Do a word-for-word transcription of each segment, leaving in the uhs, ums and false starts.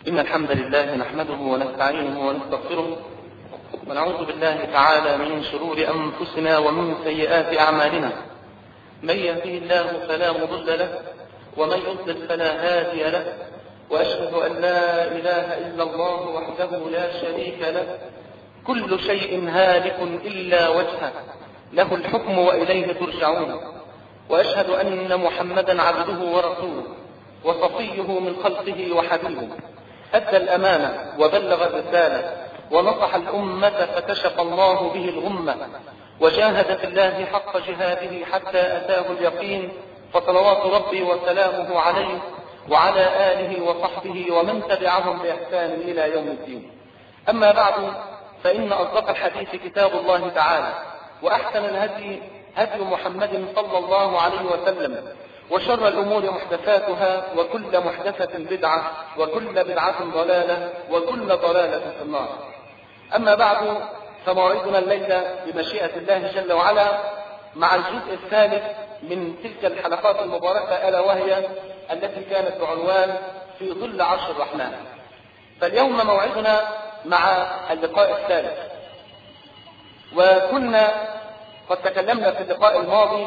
إن الحمد لله نحمده ونستعينه ونستغفره ونعوذ بالله تعالى من شرور أنفسنا ومن سيئات أعمالنا. من يهده الله فلا مضل له ومن يضلل فلا هادي له، وأشهد أن لا إله إلا الله وحده لا شريك له، كل شيء هالك إلا وجهه، له الحكم وإليه ترجعون. وأشهد أن محمدا عبده ورسوله وصفيه من خلقه وحبيبه، أدى الأمانة وبلغ الرسالة ونصح الأمة فكشف الله به الغمة، وجاهد في الله حق جهاده حتى أتاه اليقين، فصلوات ربي وسلامه عليه وعلى آله وصحبه ومن تبعهم بإحسان إلى يوم الدين. أما بعد، فإن أصدق الحديث كتاب الله تعالى، وأحسن الهدي هدي محمد صلى الله عليه وسلم، وشر الأمور محدثاتها، وكل محدثة بدعة، وكل بدعة ضلالة، وكل ضلالة في النار. أما بعد، فموعدنا الليلة بمشيئة الله جل وعلا مع الجزء الثالث من تلك الحلقات المباركة، ألا وهي التي كانت بعنوان في ظل عرش الرحمن. فاليوم موعدنا مع اللقاء الثالث، وكنا قد تكلمنا في اللقاء الماضي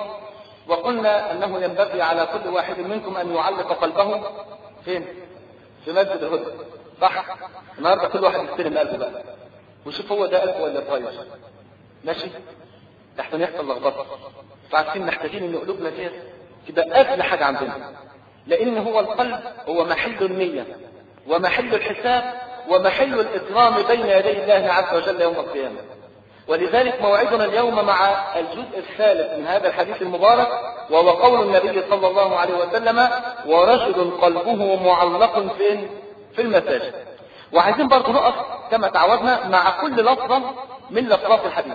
وقلنا أنه ينبغي على كل واحد منكم أن يعلق قلبه فين؟ في مسجد الهدى، صح؟ النهارده كل واحد يستلم قلبه بقى وشوف هو ده قلبه ولا طاير، ماشي؟ لحسن يحصل لخبطه. فعارفين محتاجين ان قلوبنا دي تبقى أغلى حاجة عندنا، لأن هو القلب هو محل النية ومحل الحساب ومحل الإكرام بين يدي الله عز وجل يوم القيامة. ولذلك موعدنا اليوم مع الجزء الثالث من هذا الحديث المبارك، وهو قول النبي صلى الله عليه وسلم: ورجل قلبه معلق في في المساجد. وعايزين برضه نقف كما تعودنا مع كل لفظة من لفظات الحديث.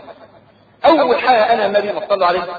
أول حاجة قالها النبي صلى الله عليه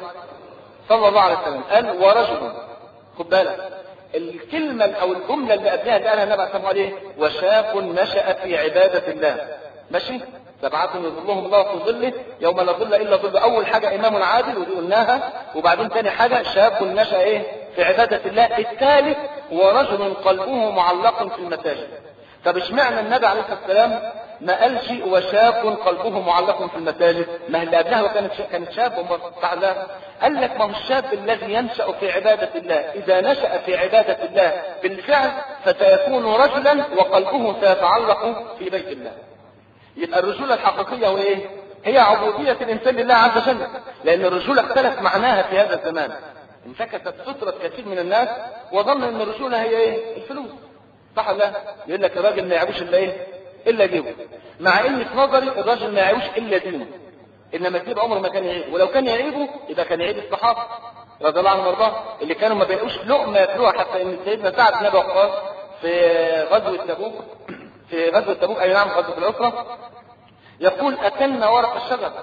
صلى الله عليه وسلم قال: ورجل، خد بالك الكلمة أو الجملة اللي قبلها اللي قالها النبي صلى الله عليه: وشاب نشأ في عبادة الله. ماشي؟ سبعة يظلهم الله في ظله يوم لا ظل الا ظله. اول حاجه امام عادل ودي قلناها، وبعدين ثاني حاجه شاب نشأ ايه في عباده الله. الثالث ورجل قلبه معلق في المساجد. طب اشمعنى النبي عليه الصلاه والسلام ما قالش وشاب قلبه معلق في المساجد؟ ما اللي قبلها كانت كانت شاب ومستعلاه. قال لك ما هو الشاب الذي ينشأ في عباده الله اذا نشأ في عباده الله بالفعل فسيكون رجلا وقلبه سيتعلق في بيت الله. يبقى الرجولة الحقيقية هو ايه؟ هي عبودية الانسان لله عز وجل، لان الرجولة اختلف معناها في هذا الزمان. انفكست فطرة كثير من الناس وظن ان الرجولة هي ايه؟ الفلوس، صح ولا لا؟ يقول لك الراجل ما يعيبوش الا ايه؟ الا جيبه. مع ان في نظري الراجل ما يعيبوش الا دينه، انما الجيب عمره ما كان يعيبه، ولو كان يعيبه يبقى كان يعيب الصحابة رضي الله عنهم وارضاهم اللي كانوا ما بيلاقوش لقمة ياكلوها، حتى ان سيدنا سعد بن ابي وقاص في غزوة تبوك في غزوة تبوك أي نعم غزوة العسرة يقول: أكلنا ورق الشجر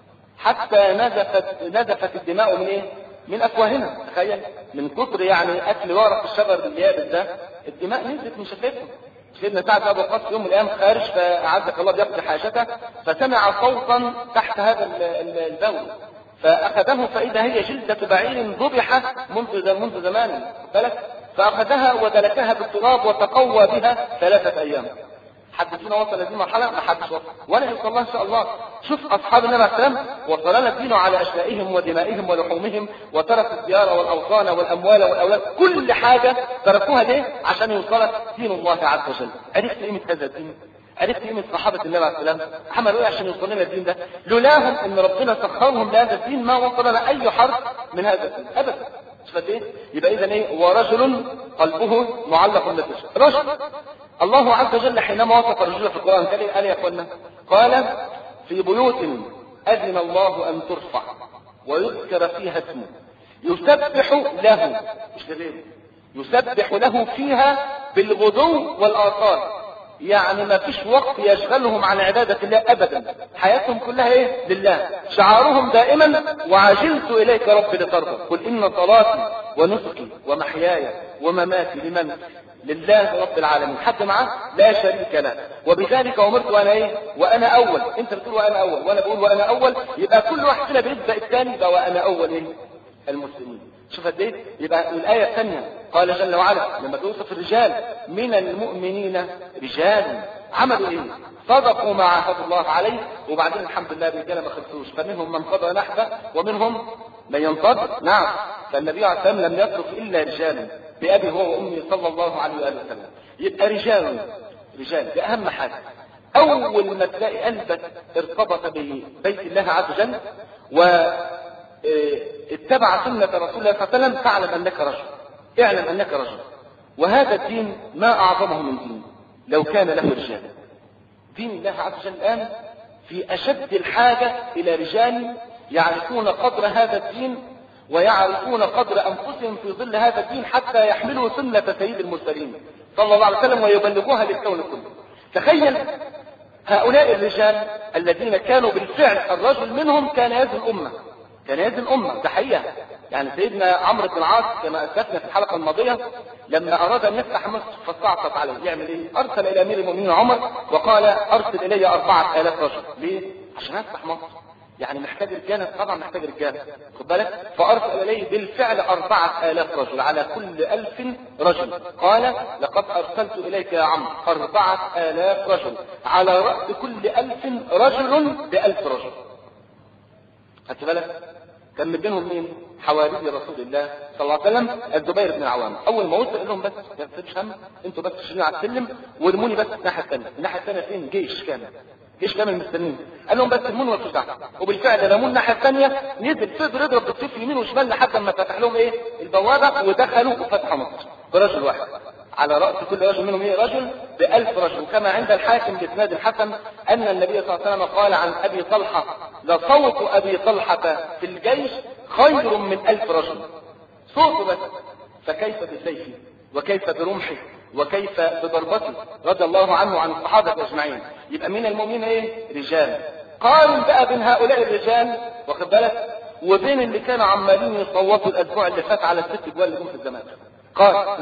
حتى نزفت نزفت الدماء من إيه؟ من أفواهنا. تخيل من كتر يعني أكل ورق الشجر اليابس ده الدماء نزلت من شفتهم. سيدنا سعد بن أبي وقاص في يوم من الأيام خارج فأعزك الله بيقضي حاجته، فسمع صوتا تحت هذا البول فأخذه فإذا هي جلدة بعير ذبح منذ منذ زمان بالك، فأخذها ودلكها بالتراب وتقوى بها ثلاثة أيام. حد فينا وصل لهذه المرحلة؟ ما حدش وصل، ولا يوصل الله إن شاء الله. شوف أصحاب النبي عليه السلام وصل لنا الدين على أشلائهم ودمائهم ولحومهم، وتركوا الديار والأوطان والأموال والأولاد، كل حاجة تركوها ليه؟ عشان يوصلك دين الله عز وجل. عرفت قيمة هذا الدين؟ عرفت قيمة صحابة النبي عليه السلام؟ عملوا إيه عشان يوصل لنا الدين ده؟ لولاهم إن ربنا سخرهم لهذا الدين ما وصل لنا أي حرف من هذا الدين أبدا. شفت ايه؟ يبقى اذا ايه؟ ورجل قلبه معلق بالمساجد. رجل الله عز وجل حينما وصف الرجل في القرآن قال يا اخوانا؟ قال: في بيوت اذن الله ان ترفع ويذكر فيها اسمه يسبح له، مش غيره، يسبح له فيها بالغدو والآصال. يعني ما فيش وقت يشغلهم عن عبادة الله أبدا، حياتهم كلها إيه؟ لله. شعارهم دائما: وعجلت إليك رب لترضى. قل إن صلاتي ونسكي ومحياي ومماتي لمن؟ لله رب العالمين، حد معاه لا شريك له. وبذلك أمرت وأنا إيه؟ وأنا أول. أنت بتقول وأنا أول وأنا بقول وأنا أول، يبقى كل واحد فينا بيبدأ الثاني يبقى وأنا أول إيه؟ المسلمين. شوف قد ايه. يبقى الآية الثانية قال جل وعلا لما توصف الرجال من المؤمنين رجال عملوا ايه؟ صدقوا ما عاهدوا الله عليه. وبعدين الحمد لله الرجال ما خلصوش، فمنهم من قضى نحبه ومنهم من ينتظر. نعم، فالنبي عليه الصلاه والسلام لم يترك الا رجالا بأبي هو وأمي صلى الله عليه وآله وسلم. يبقى رجال رجال ده أهم حاجة. أول ما تلاقي قلبك ارتبط ببيت الله عز وجل واتبع سنة رسول الله صلى الله عليه وسلم فاعلم أنك رجل، اعلم أنك رجل. وهذا الدين ما أعظمه من دين لو كان له رجال. دين الله عز وجل الآن في أشد الحاجة إلى رجال يعرفون قدر هذا الدين ويعرفون قدر أنفسهم في ظل هذا الدين حتى يحملوا سنة سيد المرسلين صلى الله عليه وسلم ويبلغوها للكون كله. تخيل هؤلاء الرجال الذين كانوا بالفعل الرجل منهم كان يزن الأمة، كان يزن الأمة، ده حقيقة. يعني سيدنا عمرو بن العاص كما أثبتنا في الحلقة الماضية لما أراد أن يفتح مصر فاستعطف عليه يعمل إيه؟ أرسل إلى أمير المؤمنين عمر وقال أرسل إلي أربعة آلاف رجل. ليه؟ عشان أفتح مصر. يعني محتاج رجالة، طبعا محتاج رجالة، خد بالك. فأرسل إليه بالفعل أربعة آلاف رجل على كل ألف رجل. قال لقد أرسلت إليك يا عمرو أربعة آلاف رجل على رأس كل ألف رجل بألف رجل. خدت بالك؟ كان من بينهم مين؟ حواري رسول الله صلى الله عليه وسلم الزبير بن العوام. اول ما وصل قال لهم بس ما تسيبش هم، انتوا بس تشيلوني على السلم وارموني بس الناحيه الثانيه. الناحيه الثانيه فين؟ جيش كامل، جيش كامل مستنيين. قال لهم بس ارموني ولا تشجعوا. وبالفعل رموا الناحيه الثانيه، نزل فضل يضرب بالسيف يمين وشمال لحد ما فتح لهم ايه؟ البوابه ودخلوا وفتحوا مصر برجل واحد. على رأس كل رجل منهم ايه؟ رجل بألف رجل. وكما عند الحاكم بإسناد الحسن أن النبي صلى الله عليه وسلم قال عن أبي طلحة لصوت أبي طلحة في الجيش خير من ألف رجل. صوته بس، فكيف بسيفه وكيف برمحه وكيف بضربته رضي الله عنه وعن الصحابة أجمعين. يبقى من المؤمنين ايه؟ رجال. قارن بقى بين هؤلاء الرجال واخد بالك وبين اللي كانوا عمالين يصوتوا الأسبوع اللي فات على الست جوال اللي جم في الزمان. قال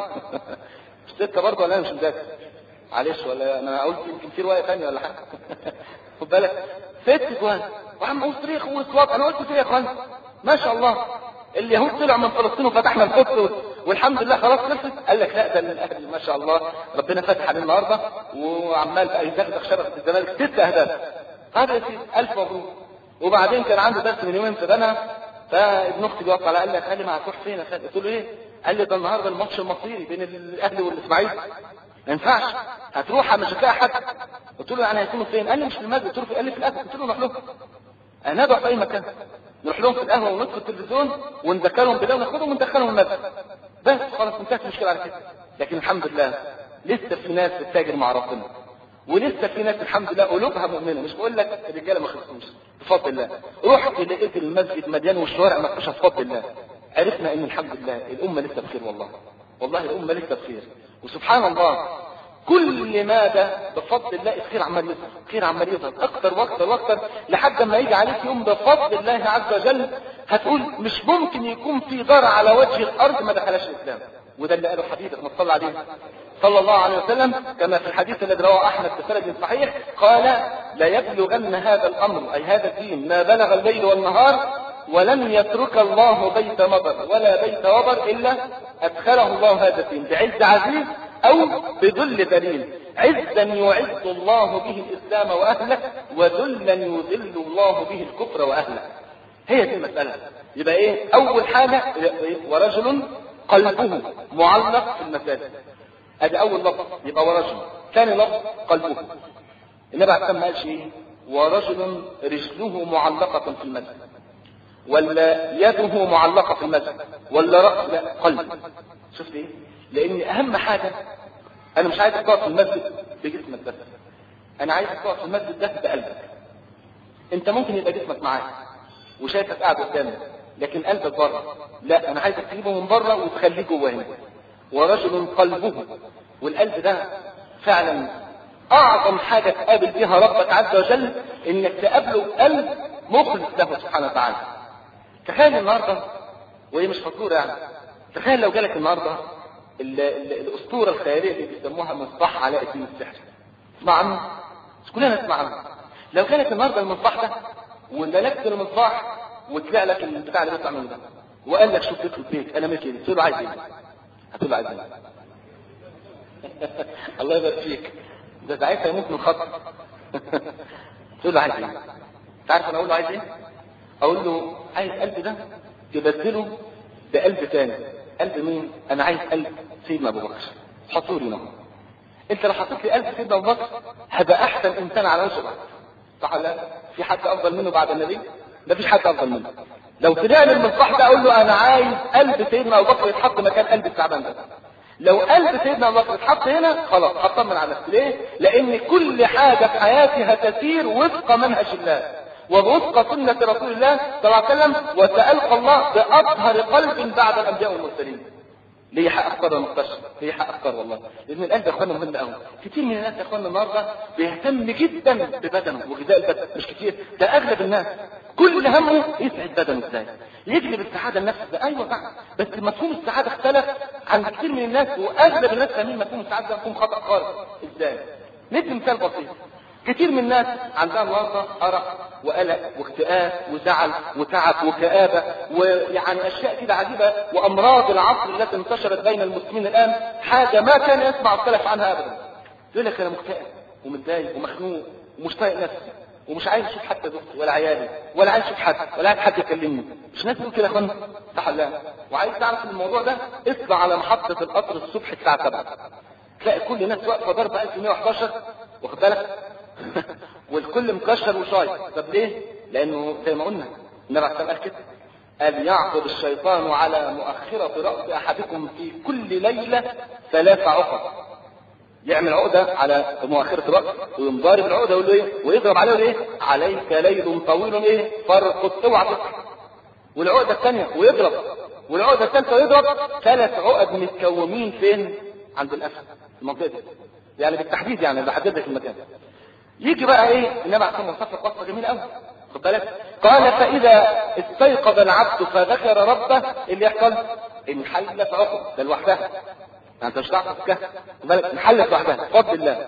ستة برضه ولا انا مش مذاكر؟ معلش ولا انا قلت يمكن في روايه ثانيه ولا حاجه. خد بالك ست جوان وعم وصريخ واصوات. انا قلت فيه يا اخوان ما شاء الله اليهود طلعوا من فلسطين وفتحنا القدس والحمد لله خلاص خلصت. قال لك لا ده الاهلي ما شاء الله ربنا فتح عليه النهارده وعمال بقى يدغدغ شبكه الزمالك ست اهداف. هذا يا سيدي الف مبروك. وبعدين كان عنده درس من يومين في بنها فابن اختي بيوقع على قال لي يا خالي ما هتروح فين يا خالي؟ قلت له ايه؟ قال لي ده النهارده الماتش المصيري بين الاهلي والاسماعيلي ما ينفعش هتروح مش هتلاقي حد. قلت له يعني هيكونوا فين؟ قال لي مش في المسجد. قلت له قال لي في القهوه. قلت له نروح لهم، انا ندعو في اي مكان نروح لهم في القهوه ونطفي التلفزيون ونذكرهم بده وندخلهم وندخلهم المسجد بس خلاص انتهت المشكله على كده. لكن الحمد لله لسه في ناس بتتاجر مع ربنا ولسه في ناس الحمد لله قلوبها مؤمنه. مش بقول لك الرجاله ما خلصوش بفضل الله. رحت لقيت المسجد مليان والشوارع مفتوحه بفضل الله. عرفنا ان الحمد لله الامه لسه بخير. والله والله الامه لسه بخير. وسبحان الله كل ماذا بفضل الله الخير عمال يظهر، الخير عمال يظهر اكتر واكتر واكتر لحد ما يجي عليك يوم بفضل الله عز وجل هتقول مش ممكن يكون في دار على وجه الارض ما دخلش الاسلام. وده اللي قاله حبيبك ما صلى عليه صلى الله عليه وسلم كما في الحديث الذي رواه احمد بسند صحيح قال لا يبلغن هذا الامر اي هذا الدين ما بلغ الليل والنهار ولن يترك الله بيت مطر ولا بيت وبر الا ادخله الله هذا الدين بعز عزيز او بذل ذليل. عزا يعز الله به الاسلام واهله وذلا يذل الله به الكفر واهله. هي دي المساله. يبقى ايه اول حاجه؟ ورجل قلبه معلق في المساجد. ادي اول لفظ يبقى ورجل. ثاني لفظ قلبه. النبي عليه الصلاه والسلام ما قالش ايه ورجل رجله معلقه في المسجد ولا يده معلقه في المسجد ولا رأس، لا قلب. شفت ايه؟ لان اهم حاجه انا مش عايزك تقعد في المسجد بجسمك بس، انا عايزك تقعد في المسجد ده بقلبك. انت ممكن يبقى جسمك معاك وشايفك قاعد قدامك لكن قلبك بره، لا انا عايزك تجيبه من بره وتخليه جوه هنا. ورجل قلبه، والقلب ده فعلا اعظم حاجه تقابل بها ربك عز وجل انك تقابله قلب مخلص له سبحانه وتعالى. تخيل النهارده وهي مش فطوره يعني، تخيل لو جالك النهارده ال ال الاسطوره الخياليه اللي بيسموها مصباح علاء الدين السحري. اسمع عنه؟ كلنا نسمع عنه. لو جالك النهارده المصباح ده وملكت المصباح وطلع لك البتاع اللي بيطلع منه ده وقال لك شوف لك البيت انا ملكي، تقول له عايز ايه؟ هتقول له عايز ايه؟ الله يبارك فيك، ده ساعتها يموت من خطر. تقول له عايز ايه؟ انت عارف انا اقول له عايز ايه؟ اقول له عايز قلب ده تبدله بقلب تاني. قلب مين؟ انا عايز قلب سيدنا ابو بكر، حطوا لي نار. انت لو حطيت لي قلب سيدنا ابو بكر هبقى احسن انسان على وجه الارض، صح ولا لا؟ في حد افضل منه بعد النبي؟ ما فيش حد افضل منه. لو طلعنا من الصح ده اقول له انا عايز قلب سيدنا ابو بكر يتحط مكان قلب التعبان ده. لو قلب سيدنا ابو بكر اتحط هنا خلاص هطمن على نفسي. ليه؟ لان كل حاجه في حياتي هتسير وفق منهج الله ووفق سنه رسول الله صلى الله عليه وسلم، وسألقى الله باطهر قلب بعد الانبياء والمرسلين. ليه حق اختار المستشفى؟ ليه حق اختار والله؟ لان القلب يا اخوانا مهم قوي. كتير من الناس يا اخوانا النهارده بيهتم جدا ببدنه وغذاء البدن، مش كتير، ده اغلب الناس كل همه يسعد بدنه ازاي؟ يجلب السعاده النفسيه ده. ايوه صح، بس مفهوم السعاده اختلف عند كتير من الناس، واغلب الناس فاهمين مفهوم السعاده ده مفهوم خطا خالص. ازاي؟ ندي مثال بسيط. كتير من الناس عندها النهارده ارق وقلق واكتئاب وزعل وتعب وكآبة ويعني اشياء كده عجيبه، وامراض العصر التي انتشرت بين المسلمين الان حاجه ما كان يسمع السلف عنها ابدا. يقول لك انا مكتئب ومتضايق ومخنوق ومش طايق نفسي ومش عايز اشوف حتى زوجتي ولا عيالي ولا عايز اشوف حد ولا عايز حد يكلمني. مش ناس تقول كده يا اخوانا؟ صح ولا لا؟ وعايز تعرف الموضوع ده؟ اطلع على محطه القطر الصبح الساعه سبعة تلاقي كل الناس واقفه ضرب ألف ومئة وأحد عشر، واخد بالك؟ والكل مكشر وشاي. طب ليه؟ لانه زي ما قلنا النبي عليه الصلاه والسلام قال كده: قال يعقد الشيطان على مؤخره راس احدكم في كل ليله ثلاث عقد. يعمل عقده على مؤخره الراس ويقوم ضارب العقده ويقول له ايه؟ ويضرب عليه ايه؟ عليك ليل طويل ايه؟ فرقد، اوعى تصحى. والعقده الثانيه ويضرب، والعقده الثالثه ويضرب. ثلاث عقد متكومين فين؟ عند الاسد، المنطقه دي يعني بالتحديد، يعني بحدد لك المكان. يجي بقى ايه؟ النبي عليه الصلاه والسلام قصه جميله قوي، خد بالك. قال: فاذا استيقظ العبد فذكر ربه، اللي يحصل انحلت عقد ده لوحدها، انت مش هتعرف تفكها، خد بالك، انحلت لوحدها بفضل الله.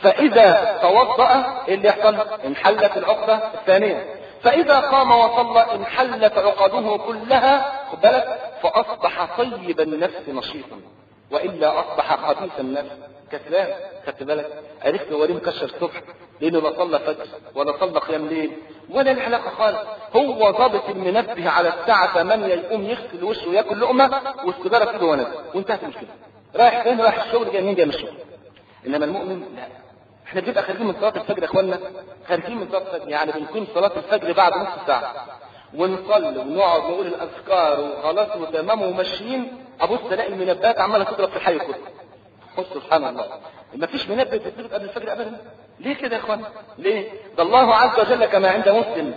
فاذا توضأ اللي يحصل انحلت العقده الثانيه. فاذا قام وصلى انحلت عقده كلها، خد بالك، فاصبح طيب النفس نشيطا، والا اصبح خبيث النفس كسلان. خدت بالك؟ عرفت هو ليه مكشر الصبح؟ لانه لا صلى فجر ولا صلى قيام ليل ولا له علاقه خالص. هو ضابط المنبه على الساعه ثمانية يقوم يغسل وشه وياكل لقمه والسيجاره في ايده ونازل، وانتهت المشكله. رايح فين؟ رايح الشغل، جاي منين؟ جاي من الشغل. انما المؤمن لا. احنا بنبقى خارجين من صلاه الفجر يا اخوانا، خارجين من صلاه الفجر يعني بنكون صلاه الفجر بعد نص ساعه ونصلي ونقعد نقول الاذكار وخلاص وتمام وماشيين، ابص الاقي المنبهات عماله تضرب في الحي كله. قل سبحان الله، ما فيش منبه بيضرب قبل الفجر ابدا. ليه كده يا اخوان؟ ليه؟ ده الله عز وجل كما عند مسلم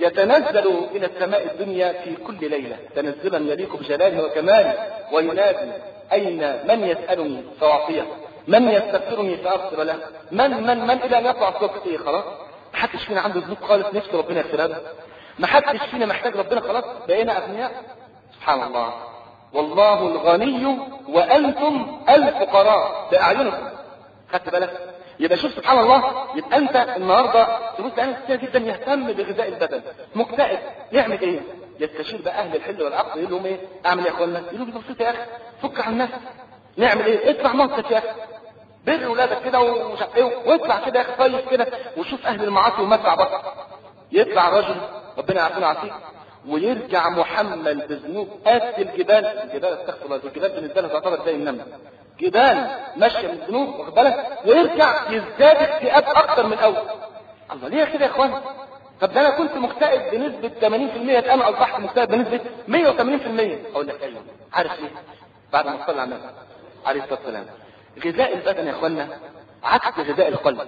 يتنزل الى السماء الدنيا في كل ليله تنزلا يليق بجلاله وكماله، وينادي: اين من يسالني فاعطيه، من يستغفرني فاغفر له، من من من الى ان يطلع الصبح. ايه خلاص؟ ما حدش فينا عنده ذنوب خالص نفسه ربنا يغفرها له، ما حدش فينا محتاج ربنا، خلاص بقينا اغنياء. سبحان الله، والله الغني وانتم الفقراء باعينكم. خدت بالك؟ يبقى شوف سبحان الله، يبقى انت النهارده تبص على كتير جدا يهتم بغذاء البدن، مكتئب، يعمل ايه؟ يستشير بقى اهل الحل والعقد، يقول لهم ايه؟ اعمل ايه يا اخوانا؟ يقولوا لي بسيط يا اخي، فك عن الناس. نعمل ايه؟ اطلع مصيف يا اخي، بر اولادك كده ومش عارف ايه، واطلع كده يا اخي طيب كده وشوف اهل المعاصي ومتع بطل. يطلع رجل ربنا يعافينا ويعافيك ويرجع محمل بذنوب قد الجبال. الجبال استغفر الله، الجبال بالنسبه له تعتبر زي النمل، جبال ماشيه من الذنوب، واخد بالك، ويرجع يزداد اكتئاب اكتر من الاول. الله، ليه كده يا اخوان؟ طب ده انا كنت مكتئب بنسبه ثمانين في المئة، انا اصبحت مكتئب بنسبه مئة وثمانين في المئة. اقول لك ايوه، عارف ليه؟ بعد ما صلى على النبي عليه الصلاه والسلام، غذاء البدن يا اخوانا عكس غذاء القلب.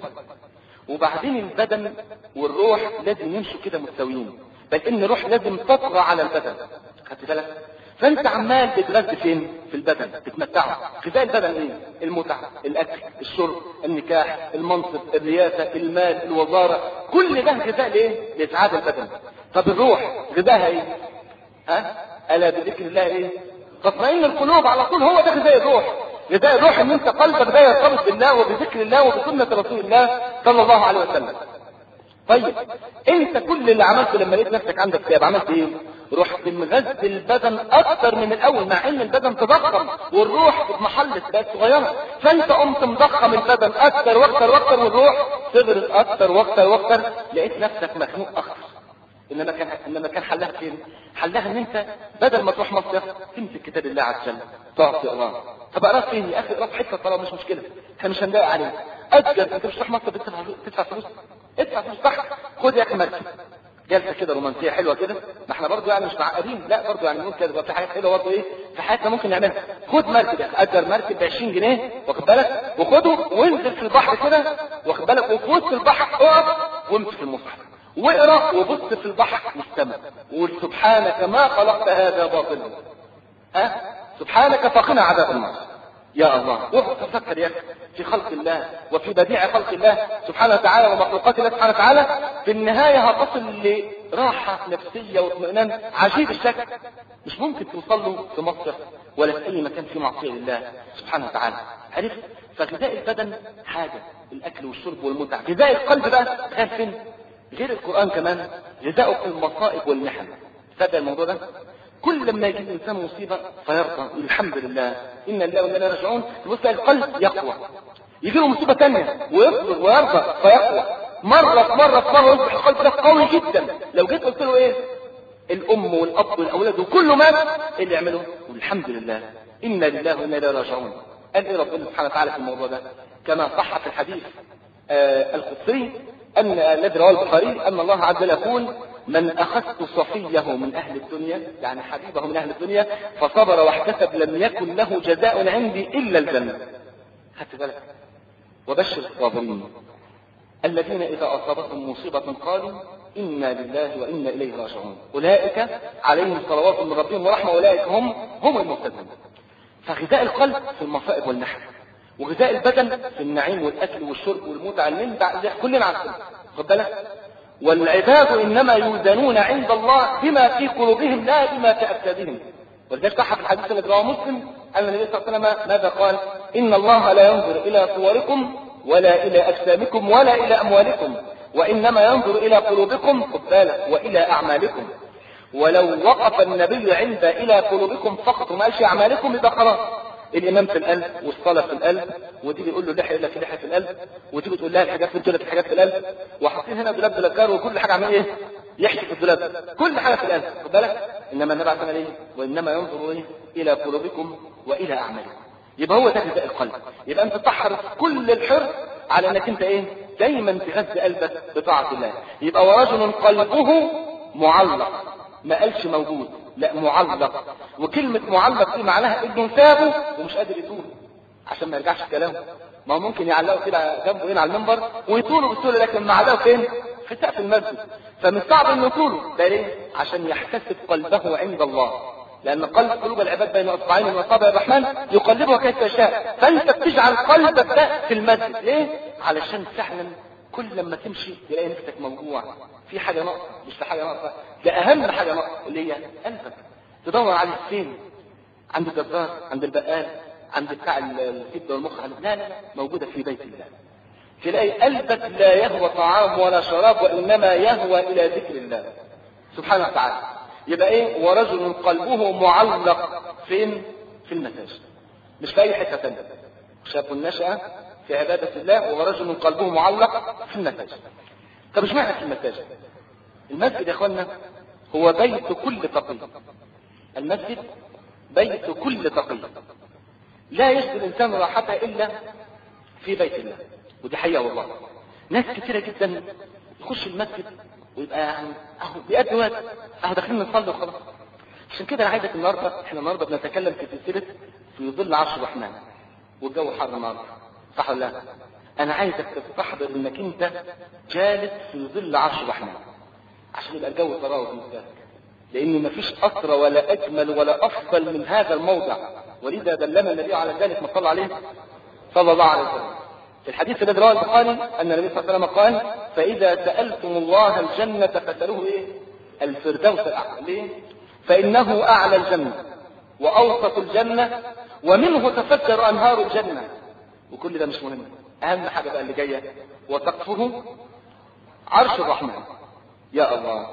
وبعدين البدن والروح لازم يمشوا كده متساويين، بل ان الروح لازم تطغى على البدن. خدت بالك؟ فانت عمال بتغذي فين؟ في البدن، تتمتعه. غذاء البدن ايه؟ المتعه، الاكل، الشرب، النكاح، المنصب، الرياسه، المال، الوزاره، كل ده غذاء لايه؟ لاسعاد البدن. طب الروح غذاها ايه؟ ها؟ الا بذكر الله ايه؟ تطمئن القلوب. على طول هو ده غذاء الروح. غذاء الروح ان انت قلبك ده يرتبط بالله وبذكر الله وبسنه رسول الله صلى الله عليه وسلم. طيب انت كل اللي عملته لما لقيت نفسك عندك كتاب عملت ايه؟ رحت مغذي البدن اكتر من الاول، مع ان البدن تضخم والروح في محل بقت صغيره، فانت قمت مضخم البدن اكتر واكتر واكتر والروح صغرت اكتر واكتر واكتر، لقيت نفسك مخنوق اكتر. انما كان انما كان حلها فين؟ حلها ان انت بدل ما تروح مصيف تمسك كتاب الله عز وجل تقعد تقراه. طب اقراه فين يا اخي؟ اقراه في حته طالما مش مشكله، احنا مش هنضايق عليه. اجل انت مش تروح مصيف تدفع فلوس، ادفع فلوس صح. خد يا اخي مركب جلسه كده رومانسيه حلوه كده، ما احنا برضه يعني مش معقدين، لا برضه يعني ممكن يبقى في حاجات حلوه برضه ايه في حياتنا ممكن نعملها. خد مركب يا اخي، اجر مركب ب عشرين جنيه واخد بالك، وخده وانزل في البحر كده واخد بالك، وفي وسط البحر اقف وامسك المصحف واقرا وبص في البحر واستمع وقول سبحانك ما خلقت هذا باطلا، ها سبحانك فقنا عذاب النار. يا الله وقف تفكر يا اخي في خلق الله وفي بديع خلق الله سبحانه وتعالى ومخلوقات الله سبحانه وتعالى. في النهايه هتصل لراحه نفسيه واطمئنان عجيب الشكل مش ممكن توصل له في مصر ولا في اي مكان فيه معصيه لله سبحانه وتعالى. عرفت؟ فغذاء البدن حاجه، الاكل والشرب والمتعه. غذاء القلب بقى تخيل فين؟ غير القرآن كمان غذاؤه في المصائب والمحن. تصدق الموضوع ده؟ كل لما يجي الإنسان مصيبة فيرضى الحمد لله إن الله وإنا إليه راجعون، تبص القلب يقوى. يجي له مصيبة ثانية ويصبر ويرضى فيقوى. مرة في مرة في مرة يصبح القلب ده قوي جدا. لو جيت قلت له إيه؟ الأم والأب والأولاد وكله مات، إيه اللي يعمله؟ والحمد لله إنا لله وإنا إليه راجعون. قال إيه ربنا سبحانه وتعالى في الموضوع ده؟ كما صح في الحديث آه القدسي أن الذي رواه البخاري أن الله عز وجل يقول: من أخذت صفيه من أهل الدنيا، يعني حبيبه من أهل الدنيا، فصبر واحتسب لم يكن له جزاء عندي إلا الجنة. خدت بالك؟ وبشر الصابرين الذين إذا أصابتهم مصيبة قالوا إنا لله وإنا إليه راجعون أولئك عليهم صلوات من ربهم ورحمة أولئك هم هم المهتدون. فغذاء القلب في المصائب والنحر، وغذاء البدن في النعيم والاكل والشرب والمتعه اللي كلنا عارفين. خد بالك؟ والعباد انما يوزنون عند الله بما في قلوبهم لا بما في اجسادهم. ولذلك صح في الحديث الذي رواه مسلم ان النبي صلى الله عليه وسلم ماذا قال؟ ان الله لا ينظر الى صوركم ولا الى اجسامكم ولا الى اموالكم وانما ينظر الى قلوبكم خد بالك والى اعمالكم. ولو وقف النبي عند الى قلوبكم فقط وما قالش اعمالكم يبقى خلاص. الامام في القلب والصلاه في القلب، ودي بيقول له لحيه الا في لحيه في القلب، ودي بتقول لها الحاجات في الدولاب في الحاجات في القلب، وحاطين هنا دولاب دولاب وكل حاجه عامل ايه؟ يحكي في الدولاب كل حاجه في القلب. خد بالك؟ انما النبي عليه ايه؟ وانما ينظر ايه؟ الى قلوبكم والى اعمالكم. يبقى هو ده غذاء القلب. يبقى انت تحرص كل الحرص على انك انت ايه؟ دايما تغذي قلبك بطاعه الله. يبقى ورجل قلبه معلق، ما قالش موجود، لا معلق. وكلمة معلق دي معناها انه سابه ومش قادر يطول عشان ما يرجعش كلامه. ما هو ممكن يعلقه كده جنبه هنا على المنبر ويطوله بالسهوله، لكن معلقه فين؟ في سقف المسجد. فمن صعب انه يطوله. ده ليه؟ عشان يحتسب قلبه عند الله. لان قلب قلوب العباد بين اصبعين من اصابع الرحمن يقلبها كيف يشاء. فانت بتجعل قلبك ده في المسجد ليه؟ علشان فعلا كل لما تمشي تلاقي نفسك موجوع في حاجه ناقصه، مش في حاجه ناقصه، ده اهم حاجه ناقصه اللي هي قلبك. تدور على فين؟ عند الجزار، عند البقال، عند بتاع الكبده والمخ، لا لا موجوده في بيت الله. تلاقي قلبك لا يهوى طعام ولا شراب وانما يهوى الى ذكر الله سبحانه وتعالى. يبقى ايه؟ ورجل قلبه معلق فين؟ في المساجد، مش في اي حته ثانيه. شاب نشأ في عباده الله ورجل قلبه معلق في المساجد. طب ايش معنى في المساجد؟ المسجد يا اخوانا هو بيت كل تقي. المسجد بيت كل تقي. لا يجد الانسان راحته الا في بيت الله، ودي حقيقه والله. ناس كثيره جدا يخش المسجد ويبقى يعني اهو بيأدي وقت، اهو داخلين نصلي وخلاص. عشان كده انا عايزك النهارده، احنا النهارده بنتكلم في سلسله في ظل عرش الرحمن والجو حر النهارده، صح ولا لا؟ انا عايزك تستحضر انك انت جالس في ظل عرش الرحمن عشان يبقى الجو تراوح بالنسبه لك، لان مفيش اسرى ولا اجمل ولا افضل من هذا الموضع. ولذا دلنا النبي على ذلك ما صلى عليه صلى الله عليه وسلم في الحديث الذي رواه البخاري ان النبي صلى الله عليه وسلم قال: فاذا سالتم الله الجنه فاسالوه ايه؟ الفردوس الاعلى. ليه؟ فانه اعلى الجنه واوسط الجنه ومنه تفجر انهار الجنه. وكل ده مش مهم، اهم حاجه بقى اللي جايه: وسقفه عرش الرحمن. يا الله،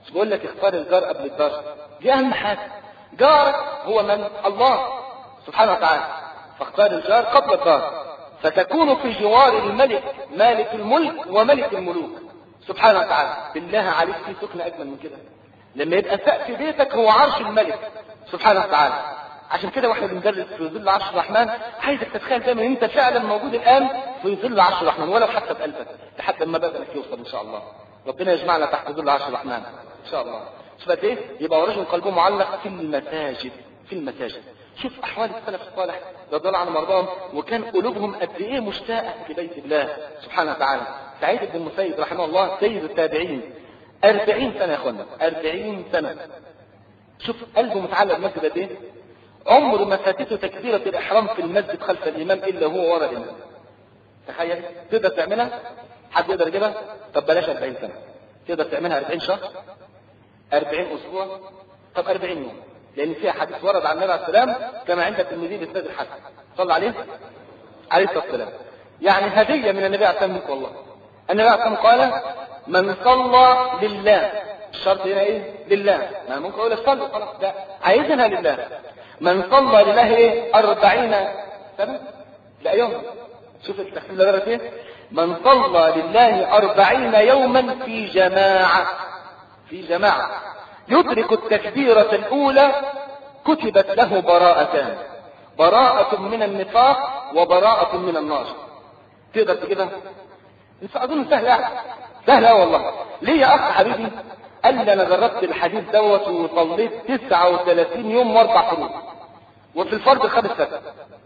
مش بقول لك اختار الجار قبل الدار، دي اهم حاجه. جارك هو من؟ الله سبحانه وتعالى، فاختار الجار قبل الدار، فتكون في جوار الملك مالك الملك وملك الملوك سبحانه وتعالى. بالله عليك في سكن اجمل من كده؟ لما يبقى سقف بيتك هو عرش الملك سبحانه وتعالى. عشان كده واحنا بندرس في ظل عرش الرحمن، عايزك تتخيل دايما ان انت فعلا موجود الان في ظل عرش الرحمن، ولو حتى بقلبك لحد ما بدنك يوصل ان شاء الله. ربنا يجمعنا تحت ظل عرش الرحمن ان شاء الله. شوف قد ايه يبقى ورجل قلبه معلق في المساجد، في المساجد. شوف احوال السلف الصالح رضي الله عنهم وارضاهم، وكان قلوبهم قد ايه مشتاقه لبيت الله سبحانه وتعالى. سعيد بن المسيب رحمه الله سيد التابعين، أربعين سنه يا اخوانا، أربعين سنه. شوف قلبه متعلق بمسجد قد ايه؟ عمر ما فاتته تكبيره الاحرام في المسجد خلف الامام الا هو ورا الامام. تخيل، تقدر تعملها؟ حد يقدر يجيبها؟ طب بلاش أربعين سنه، تقدر تعملها أربعين شهر؟ أربعين اسبوع؟ طب أربعين يوم، لان فيها حديث ورد عن النبي عليه السلام كما عند الترمذي بإسناد الحسن، صلى عليه عليه الصلاه والسلام. يعني هديه من النبي عليه السلام والله. النبي عليه السلام قال: من صلى لله، الشرط هنا ايه؟ لله. ما ممكن اقول صلوا خلاص، لا، عايزينها لله. من صلى لله ايه؟ أربعين سنه، لا يوم. شوف التحليل درجه ايه؟ من صلى لله أربعين يوما في جماعه، في جماعه يدرك التكبيره الاولى كتبت له براءتان، براءة من النفاق وبراءة من النار. تقدر تجيبها؟ اظن سهله، سهله والله. ليه يا اخ حبيبي؟ قال لي انا جربت الحديث دوت وصليت تسعة وثلاثين يوم واربع فروض، وفي الفرض خمس سنين.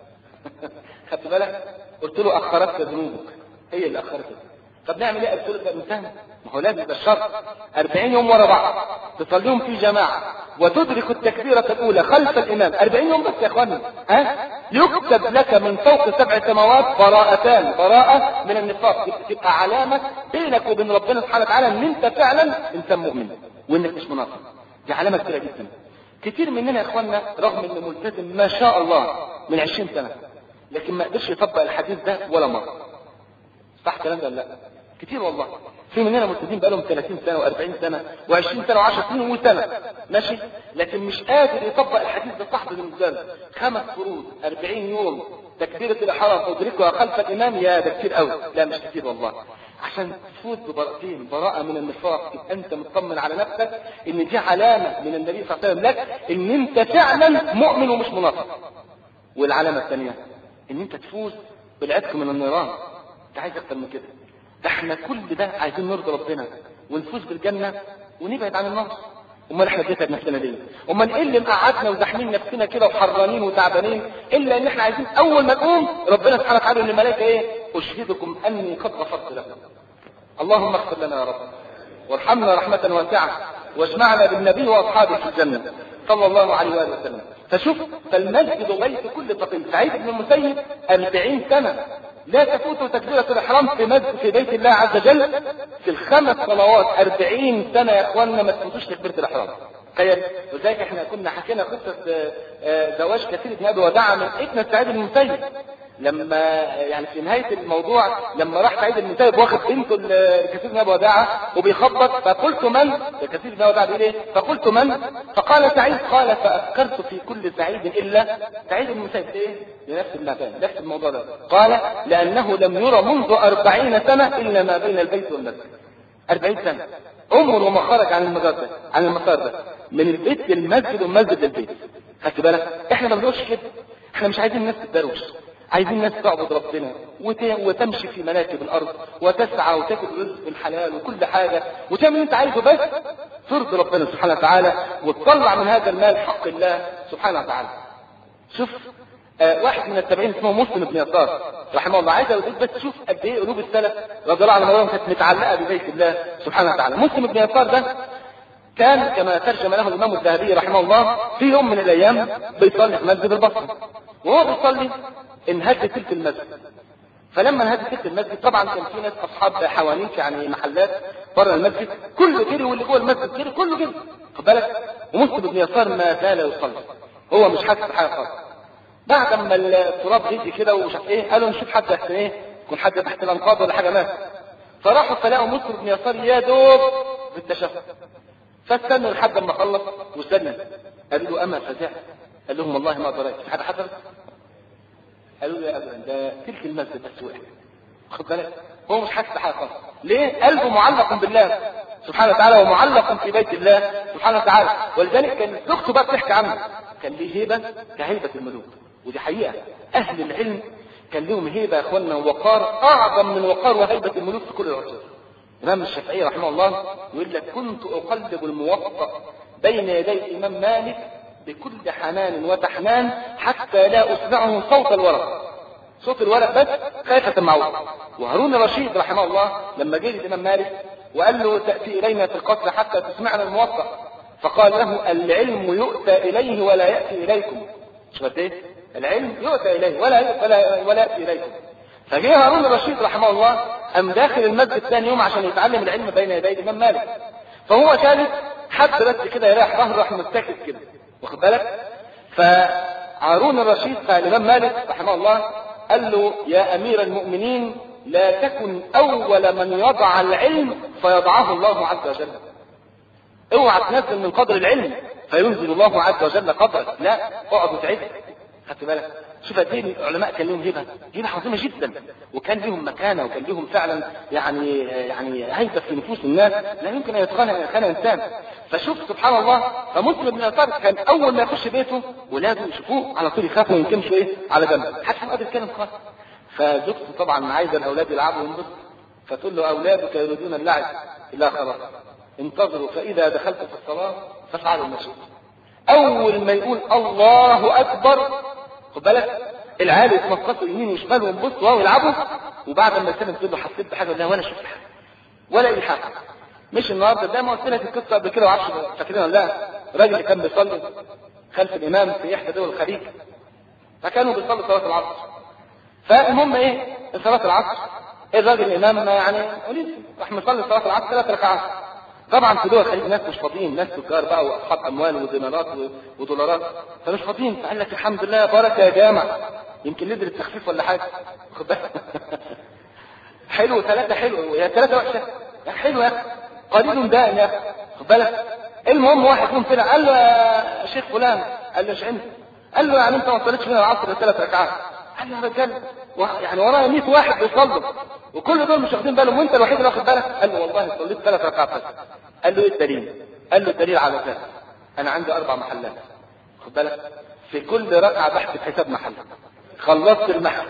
خدت بالك؟ قلت له اخرتك ذنوبك، هي اللي اخرتك. طب نعمل ايه؟ قلت له ده انسان، ما هو لازم ده الشرط. أربعين يوم ورا بعض تصليهم في جماعه وتدرك التكبيره الاولى خلف الامام، أربعين يوم بس يا اخواني، ها؟ يكتب لك من فوق سبع سماوات براءتان، براءه من النفاق، تبقى علامه بينك وبين ربنا سبحانه وتعالى ان انت فعلا انسان مؤمن وانك مش منافق. دي علامه كبيره جدا. كتير مننا يا اخواننا رغم انه ملتزم ما شاء الله من عشرين سنه، لكن ما قدرش يطبق الحديث ده ولا مره. صح كلام ده؟ لا، كتير والله. في مننا ملتزمين بقالهم ثلاثين سنه وأربعين سنه وعشرين سنه وعشر سنين وسنه ماشي، لكن مش قادر يطبق الحديث ده صح بالنسبه له. خمس فروض، أربعين يوم، تكبيره الاحرام ادركها خلف الامام، يا ده كتير قوي. لا مش كتير والله. عشان تفوز ببراءتين، براءه من النفاق، يبقى انت مطمن على نفسك ان دي علامه من النبي صلى الله عليه وسلم لك ان انت فعلا مؤمن ومش منافق. والعلامه الثانيه ان انت تفوز بالعتق من النيران. انت عايز اكتر من كده؟ ده احنا كل ده عايزين نرضي ربنا ونفوز بالجنه ونبعد عن النار. امال احنا بنتعب نفسنا ليه؟ امال ايه اللي مقعدنا وزاحمين نفسنا كده وحرانين وتعبانين الا ان احنا عايزين اول ما نقوم ربنا سبحانه وتعالى للملائكه ايه؟ اشهدكم اني قد غفرت لكم. اللهم اغفر لنا يا رب وارحمنا رحمه واسعه واجمعنا بالنبي واصحابه في الجنه صلى الله عليه واله وسلم. فشوف، فالمسجد بيت كل تقي. سعيد بن المسيب أربعين سنه لا تفوت تكبيرة الإحرام في مسجد في بيت الله عز وجل في الخمس صلوات. أربعين سنة يا إخواننا ما تفوتوش تكبيرة الإحرام. تخيل. وذلك احنا كنا حكينا قصة زواج كثير بن أبي وداعة من ابن سعيد بن المسيب، لما يعني في نهاية الموضوع لما راح سعيد بن المسيب واخد بنته لكثير بن أبي وداعة وبيخبط، فقلت من؟ كثير بن أبي وداعة بيقول ايه؟ فقلت من؟ فقال سعيد. قال فأذكرت في كل سعيد إلا سعيد بن المسيب. ايه؟ لنفس المكان، نفس الموضوع ده. قال لأنه لم يرى منذ أربعين سنة إلا ما بين البيت والمسجد. أربعين سنة عمره ما خرج عن المسار ده، عن المسار ده من البيت للمسجد والمسجد للبيت. خدت بالك؟ احنا ما بنقولش كده، احنا مش عايزين الناس تتدروش، عايزين الناس تعبد ربنا وتمشي في مناكب الارض وتسعى وتاكل رزق الحلال وكل حاجه وتعمل اللي انت عايزه، بس ترضي ربنا سبحانه وتعالى وتطلع من هذا المال حق الله سبحانه وتعالى. شوف آه واحد من التابعين اسمه مسلم بن يسار رحمه الله، عايز اقول بس شوف قد ايه قلوب السلف رضي الله عنهم كانت متعلقه ببيت الله سبحانه وتعالى. مسلم بن يسار ده كان كما ترجم له الامام الذهبي رحمه الله في يوم من الايام بيصلي في مسجد البصره، وهو بيصلي انهد تلك المسجد. فلما انهد تلك المسجد طبعا كان في ناس اصحاب حوانيت يعني محلات بره المسجد، كله جري واللي جوه المسجد جري، كله جري. خد بالك؟ ومسلم بن يسار ما زال يصلي، هو مش حاسس بحاجه خالص. بعد ما التراب غيجي كده ومش عارف ايه، قالوا نشوف حد احسن ايه، يكون حد تحت الانقاض ولا حاجه مات. فراحوا فلاقوا مسلم بن يسار يا دوب بالتشهد فاستنوا لحد ما خلص وسلم. قالوا له اما فزعت؟ قال لهم والله ما دريت في حاجه حصلت. قالوا له يا ابدا ده تلك المسجد بس وقع. خد بالك هو مش حاسس بحاجه خالص. ليه؟ قلبه معلق بالله سبحانه وتعالى ومعلق في بيت الله سبحانه وتعالى. ولذلك كان زوجته بقى بتحكي عنه كان ليه هيبه كهيبه الملوك، ودي حقيقه. اهل العلم كان لهم هيبه يا اخوانا ووقار اعظم من وقار وهيبه الملوك في كل العصور. الامام الشافعي رحمه الله يقول لك كنت اقلب الموطأ بين يدي الامام مالك بكل حنان وتحنان حتى لا اسمعه صوت الورق، صوت الورق بس خايفة معه. وهارون الرشيد رحمه الله لما جه الامام مالك وقال له تأتي الينا في القصر حتى تسمعنا الموطأ، فقال له العلم يؤتى اليه ولا يأتي اليكم. شو قد ايه؟ العلم يؤتى اليه ولا ولا ولا يأتي اليكم. فجه هارون الرشيد رحمه الله قام داخل المسجد ثاني يوم عشان يتعلم العلم بين يدي الامام مالك. فهو ثالث حد بس كده يريح ظهره راح متكئ كده، واخد بالك؟ فهارون الرشيد قال الامام مالك رحمه الله قال له يا امير المؤمنين لا تكن اول من يضع العلم فيضعه الله عز وجل. اوعى تنزل من قدر العلم فينزل الله عز وجل قدرك، لا اقعد وتعد. خدت بالك؟ شوف قد ايه العلماء كان لهم هبه، هبه عظيمه جدا، وكان لهم مكانه وكان لهم فعلا يعني يعني هيبه في نفوس الناس لا يمكن ان يتقنها كان انسان. فشوف سبحان الله، فمسلم بن يسار كان اول ما يخش بيته ولاده يشوفوه على طول يخافوا ويمكنشوا ايه على جنب حتى ما قادر يتكلم خالص. فزوجته طبعا عايزه الاولاد يلعبوا وينبسطوا، فتقول له اولادك يريدون اللعب، لا خلاص انتظروا فاذا دخلت في الصلاه فافعلوا ما شئتم. اول ما يقول الله اكبر خد بالك العيال يتنططوا يمين وشمال وينبسطوا ويلعبوا، وبعد ما يسلم تقول له حسيت بحاجه ولا ولا شفت حاجه ولا اي حاجه. مش النهارده ده ما قلت لك القصه قبل كده وعارف فاكرين ولا لا؟ الراجل كان بيصلي خلف الامام في احدى دول الخليج، فكانوا بيصلوا صلاه العصر. فالمهم ايه صلاه العصر الراجل الامام يعني قليل راح مصلي صلاه العصر ثلاث ركعات. طبعا في دول الخليج ناس مش فاضيين، ناس تجار بقى واصحاب اموال ودينارات ودولارات، فمش فاضيين. فقال لك الحمد لله بركه يا جامع يمكن ندري التخفيف ولا حاجه. خد بالك حلو ثلاثه حلو يا ثلاثه وحشه يا حلو يا اخي قليل دائم يا اخي. خد بالك المهم واحد يوم طلع قال له يا شيخ فلان، قال له ايش انت؟ قال له يعني انت ما صليتش من العصر ثلاث ركعات؟ قال له يا رجال يعني ورايا مية واحد بيصلوا وكل دول مش واخدين بالهم وانت الوحيد اللي واخد بالك. قال له والله صليت ثلاث ركعات بس. قال له ايه الدليل؟ قال له الدليل على ذلك انا عندي اربع محلات، خد بالك في كل ركعه بحسب حساب محل. خلصت المحل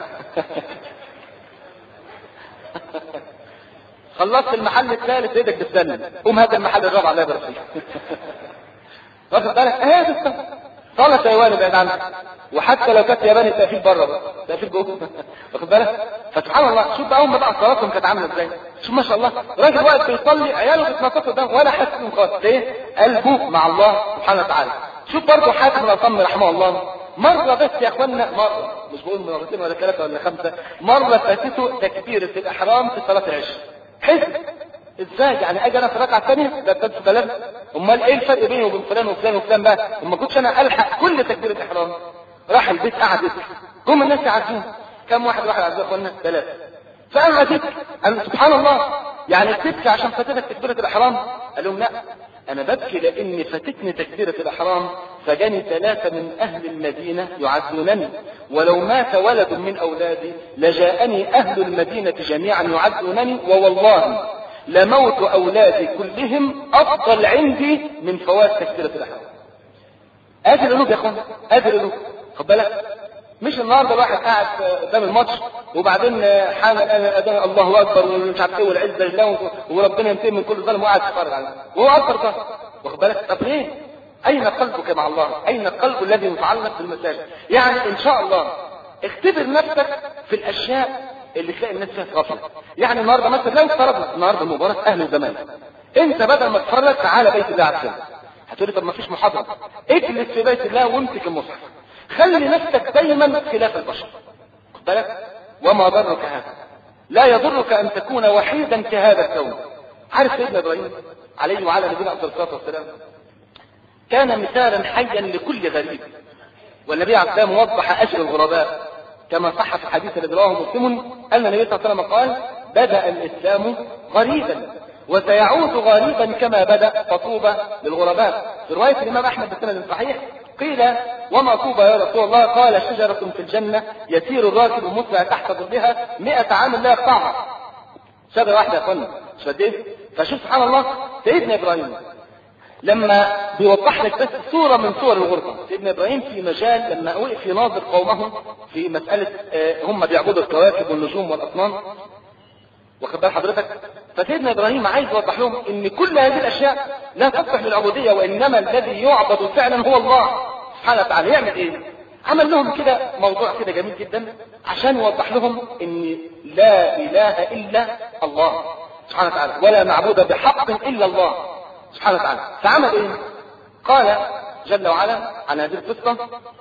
خلصت المحل الثالث ايدك تستنى قوم هات المحل الرابع الله يبارك فيك. واخد بالك اهي تستنى صلاه تايواني بعيد عنك، وحتى لو كانت ياباني تقفيل بره بقى تقفيل جوه. واخد بالك؟ فسبحان الله شوف بقى هم بقى صلاتهم كانت عامله ازاي. شوف ما شاء الله راجل واقف بيصلي عياله بيتنططوا قدام ولا حاسس بيهم خالص. ليه؟ قلبه مع الله سبحانه وتعالى. شوف برضه حاتم الأصم رحمه الله مره بس يا اخوانا، مره مش بقول مرتين ولا ثلاثه ولا خمسه، مره فاتته تكبيره الاحرام في صلاه العشاء. حزن ازاي يعني اجي انا في الركعه الثانيه ده بس ثلاثه؟ امال ايه الفرق بيني وبين فلان وفلان وفلان بقى؟ وما كنتش انا الحق كل تكبيره الاحرام. راح البيت قعد يضحك، هم الناس عارفين كم واحد واحد عايز اخوانا ثلاثه. فانا تبكي قال سبحان الله يعني تبكي عشان فاتتك تكبيره الاحرام؟ قال لهم لا انا ببكي لان فاتتني تكبيره الاحرام فجاني ثلاثه من اهل المدينه يعزونني، ولو مات ولد من اولادي لجاءني اهل المدينه جميعا يعزونني، ووالله لموت اولادي كلهم افضل عندي من فوات تكبيره الاحرام. ادي القلوب يا اخوان ادي القلوب. خد بالك مش النهارده الواحد قاعد قدام الماتش وبعدين حامل اذان الله اكبر ومش عارف ايه والعزه لله وربنا ينتقم من كل ظالم وقاعد يتفرج عليه وهو اكبر ده. واخد بالك؟ طب ليه؟ اين قلبك مع الله؟ اين القلب الذي متعلق بالمساجد؟ يعني ان شاء الله اختبر نفسك في الاشياء اللي تلاقي الناس فيها غفله. يعني النهارده مثلا لو افترضنا النهارده مباراه اهل الزمالك، انت بدل ما تتفرج تعالى بيت الله عز وجل. هتقولي طب ما فيش محاضره، اجلس في بيت الله وامسك المصحف، خلي نفسك دايما خلاف البشر. خد بالك؟ وما ضرك هذا؟ لا يضرك ان تكون وحيدا كهذا الكون. عارف سيدنا ابراهيم عليه وعلى نبينا افضل الصلاه والسلام كان مثالا حيا لكل غريب، والنبي عليه الصلاه والسلام وضح اجر الغرباء كما صح في حديث الذي رواه مسلم ان النبي صلى الله عليه وسلم قال: بدا الاسلام غريبا وسيعود غريبا كما بدأ فطوبى للغرباء. في رواية الإمام أحمد بسند صحيح قيل وما طوبى يا رسول الله؟ قال شجرة في الجنة يسير الراكب مسرع تحت ظلها مئة عام لا يقطعها. شجرة واحدة يا اخوانا مش قد ايه؟ فشوف سبحان الله سيدنا إبراهيم لما بيوضح لك بس صورة من صور الغربة. سيدنا إبراهيم في مجال لما وقف يناظر قومه في مسألة هم بيعبدوا الكواكب والنجوم والأصنام، واخد بال حضرتك؟ فسيدنا إبراهيم عايز يوضح لهم ان كل هذه الأشياء لا تصلح للعبودية، وإنما الذي يعبد فعلا هو الله سبحانه وتعالى. يعمل ايه؟ عمل لهم كده موضوع كده جميل جدا عشان يوضح لهم ان لا إله إلا الله سبحانه وتعالى، ولا معبود بحق إلا الله سبحانه وتعالى. فعمل ايه؟ قال جل وعلا عن هذه القصة: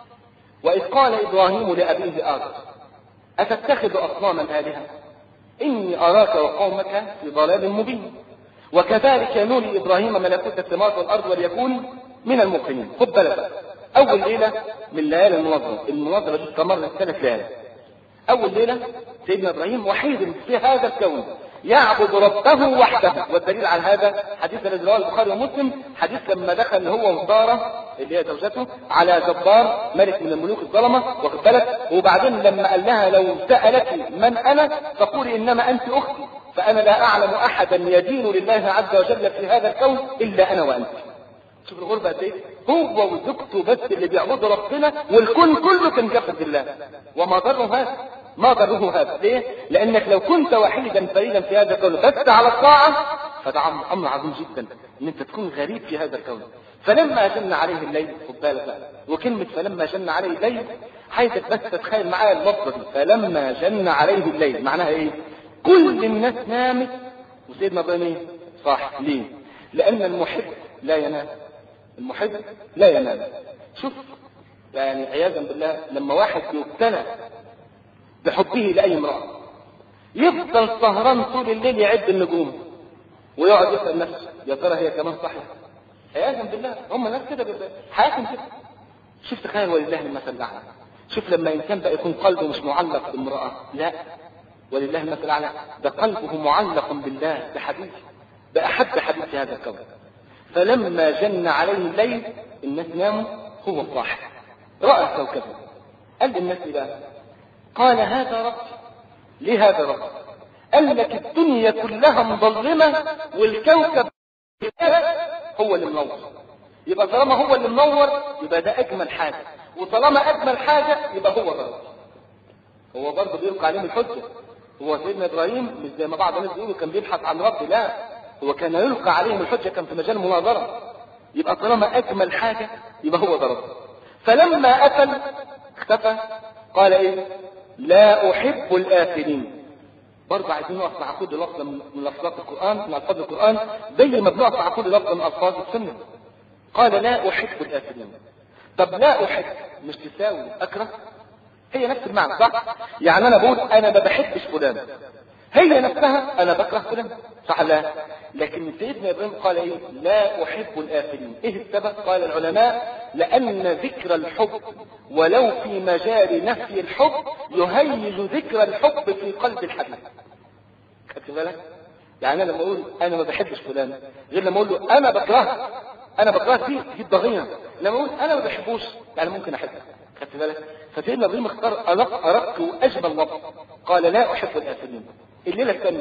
وإذ قال إبراهيم لأبيه آزر أتتخذ أصناما آلهة إني أراك وقومك في ضلال مبين وكذلك نري إبراهيم ملكوت السماوات والأرض وليكون من الموقنين. خد بالك، أول ليلة من ليالي المناظرة، المناظرة دي استمرت ثلاث ليالي. أول ليلة سيدنا إبراهيم وحيد في هذا الكون يعبد ربه وحده، والدليل على هذا حديث الذي رواه البخاري ومسلم، حديث لما دخل هو وسارة اللي هي زوجته على جبار ملك من الملوك الظلمه، واخد بالك؟ وبعدين لما قال لها لو سألك من انا فقولي انما انت اختي، فانا لا اعلم احدا يدين لله عز وجل في هذا الكون الا انا وانت. شوف الغربة قد ايه؟ هو وزوجته بس اللي بيعبدوا ربنا، والكون كله كان كافر بالله. وما ضره هذا؟ ما ضره هذا ليه؟ لانك لو كنت وحيدا فريدا في هذا الكون بس على الطاعه فده امر عظيم جدا ان انت تكون غريب في هذا الكون. فلما جن عليه الليل، خد بالك بقى، وكلمه فلما جن عليه الليل عايزك بس تتخيل معايا اللفظه دي، فلما جن عليه الليل معناها ايه؟ كل الناس نامت وسيدنا ابراهيم ايه؟ صح. ليه؟ لان المحب لا ينام، المحب لا ينام. شوف يعني عياذا بالله لما واحد يبتلى بحبه لأي امرأة يفضل سهران طول الليل يعد النجوم ويقعد يسأل نفسه يا ترى هي كمان صحيح؟ عياذا بالله هم ناس كده حياتهم كده. شوف تخيل ولله المثل الأعلى. شوف لما إنسان بقى يكون قلبه مش معلق بامرأة، لا ولله المثل الأعلى، ده قلبه معلق بالله بحديث بأحد حديث هذا الكون. فلما جن عليه الليل الناس ناموا هو صاحي رأى كوكبه. قال للناس بقى قال هذا ربي. ليه هذا ربي؟ قال لك الدنيا كلها مظلمة والكوكب هو اللي منور، يبقى طالما هو اللي منور يبقى ده أجمل حاجة، وطالما أجمل حاجة يبقى هو ربي. هو برضه بيلقى عليهم الحجة. هو سيدنا إبراهيم مش زي ما بعض الناس بيقولوا كان بيبحث عن ربي، لا هو كان يلقى عليهم الحجة، كان في مجال المناظرة. يبقى طالما أجمل حاجة يبقى هو ده ربي. فلما أكل اختفى قال ايه؟ لا احب الآثمين. برضه عايزين نقف مع كل لفظ من الفاظ القرآن، من الفاظ القرآن زي ما بنقف مع كل لفظ من الفاظ السنة. قال لا احب الآثمين. طب لا احب مش تساوي اكره؟ هي نفس المعنى صح؟ يعني انا بقول انا ما بحبش فلان، هي نفسها انا بكره فلان، صح لا؟ لكن سيدنا ابراهيم قال ايه؟ لا احب الآثمين. ايه السبب؟ قال العلماء لان ذكر الحب ولو في مجال نفي الحب يهيج ذكر الحب في قلب الحبيب. خدت بالك؟ يعني انا لما اقول انا ما بحبش فلان غير لما اقول له انا بكرهه، انا بكرهه فيه دي ضغينه. لما اقول انا ما بحبوش يعني ممكن احبه. خدت بالك؟ فسيدنا ابراهيم اختار ارق ارق واجمل لفظ، قال لا احب الآثمين. الليله الثانيه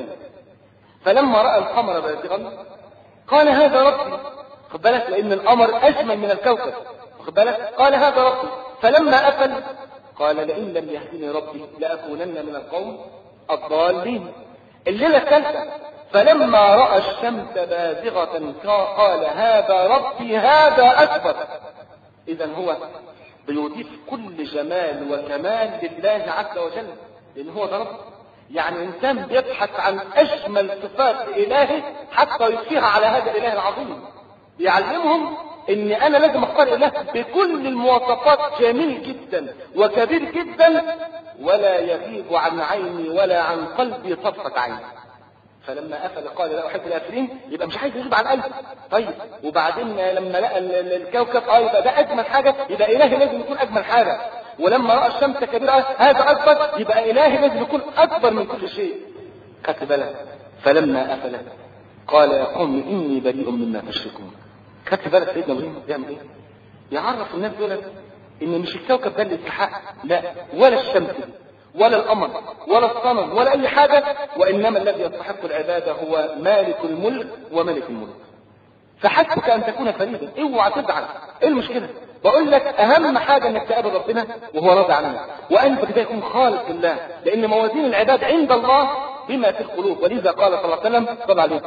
فلما راى القمر بازغا قال هذا ربي. خد بالك؟ لان القمر اجمل من الكوكب. خد بالك؟ قال هذا ربي. فلما افل قال لئن لم يهدني ربي لاكونن من القوم الضالين. الليله الثالثه فلما راى الشمس بازغه قال هذا ربي هذا اكبر. اذا هو بيضيف كل جمال وكمال لله عز وجل لان هو ده رب. يعني انسان بيبحث عن اجمل صفات الهه حتى يضيفها على هذا الاله العظيم، يعلمهم ان انا لازم اختار اله بكل المواصفات جميل جدا وكبير جدا ولا يغيب عن عيني ولا عن قلبي طرفة عين. فلما افل قال لا احب الآثمين، يبقى مش عايز يغيب عن قلبي. طيب وبعدين لما لقى الكوكب اه يبقى ده اجمل حاجه، يبقى الهي لازم يكون اجمل حاجه. ولما راى الشمس كبيره هذا اكبر، يبقى الهي لازم يكون اكبر من كل شيء. خدت بالك؟ فلما افلت قال يا قوم إني بريء مما تشركون. خدت بالك سيدنا إبراهيم بيعمل إيه؟ يعرف الناس دول إن مش الكوكب ده اللي يستحق، لا، ولا الشمس ولا القمر ولا الصنم ولا أي حاجة، وإنما الذي يستحق العبادة هو مالك الملك وملك الملك. فحسبك أن تكون فريدا، اوعى تزعل. إيه المشكلة؟ بقول لك أهم حاجة إنك تقابل ربنا وهو راضي عنك، وقلبك ده يكون خالص لله، لأن موازين العباد عند الله بما في القلوب. ولذا قال صلى الله عليه وسلم صلى عليه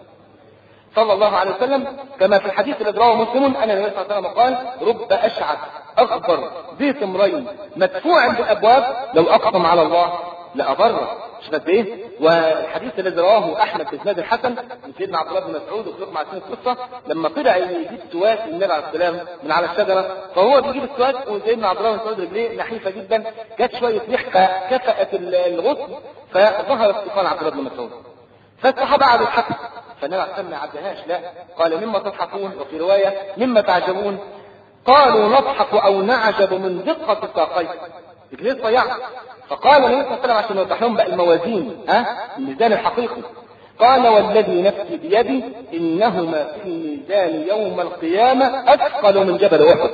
صلى الله عليه وسلم كما في الحديث الذي رواه مسلم أن النبي صلى الله عليه وسلم قال: رب أشعث أغبر ذي ثمرين مدفوع بالأبواب لو أقسم على الله لأبره. شفت ايه؟ والحديث الذي رواه احمد في اسناد الحسن من سيدنا عبد الله بن مسعود وخلق مع سنة القصه لما طلع يجيب سواك النبي عليه السلام من على الشجره، فهو بيجيب السواك وسيدنا عبد الله بن مسعود رجليه نحيفه جدا، جت شويه ريح فكفأت الغصن فظهر استيقان عبد الله بن مسعود. فالصحابه قعدوا يضحكوا، فالنبي عليه السلام ما عدهاش، لا، قال: مما تضحكون؟ وفي روايه: مما تعجبون؟ قالوا: نضحك او نعجب من دقه ساقيه، رجليه صياعه. فقال النبي صلى الله عليه وسلم عشان يوضح لهم بقى الموازين، ها، الميزان الحقيقي، قال: والذي نفسي بيدي انهما في الميزان يوم القيامه اثقل من جبل احد.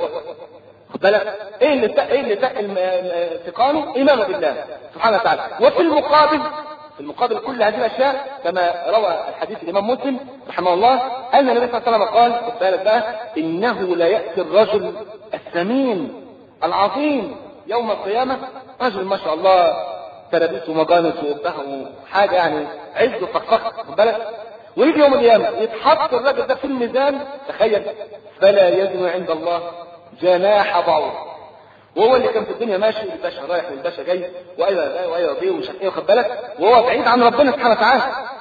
خد بالك ايه اللي تق... ايه اللي تقل ثقانه؟ ايمانه بالله سبحانه وتعالى. وفي المقابل في المقابل كل هذه الاشياء كما روى الحديث الامام مسلم رحمه الله ان النبي صلى الله عليه وسلم قال: خد بالك بقى، انه لا ياتي الرجل الثمين العظيم يوم القيامة، رجل ما شاء الله ترابيس ومجانس وبه حاجة يعني عز وفخفخ، خد بالك، ويجي يوم القيامة يتحط الراجل ده في الميزان، تخيل، فلا يزن عند الله جناح بعوض. وهو اللي كان في الدنيا ماشي، الباشا رايح والباشا جاي وايوه وايوه بيه ومش ايه، واخد بالك، وهو بعيد عن ربنا سبحانه وتعالى.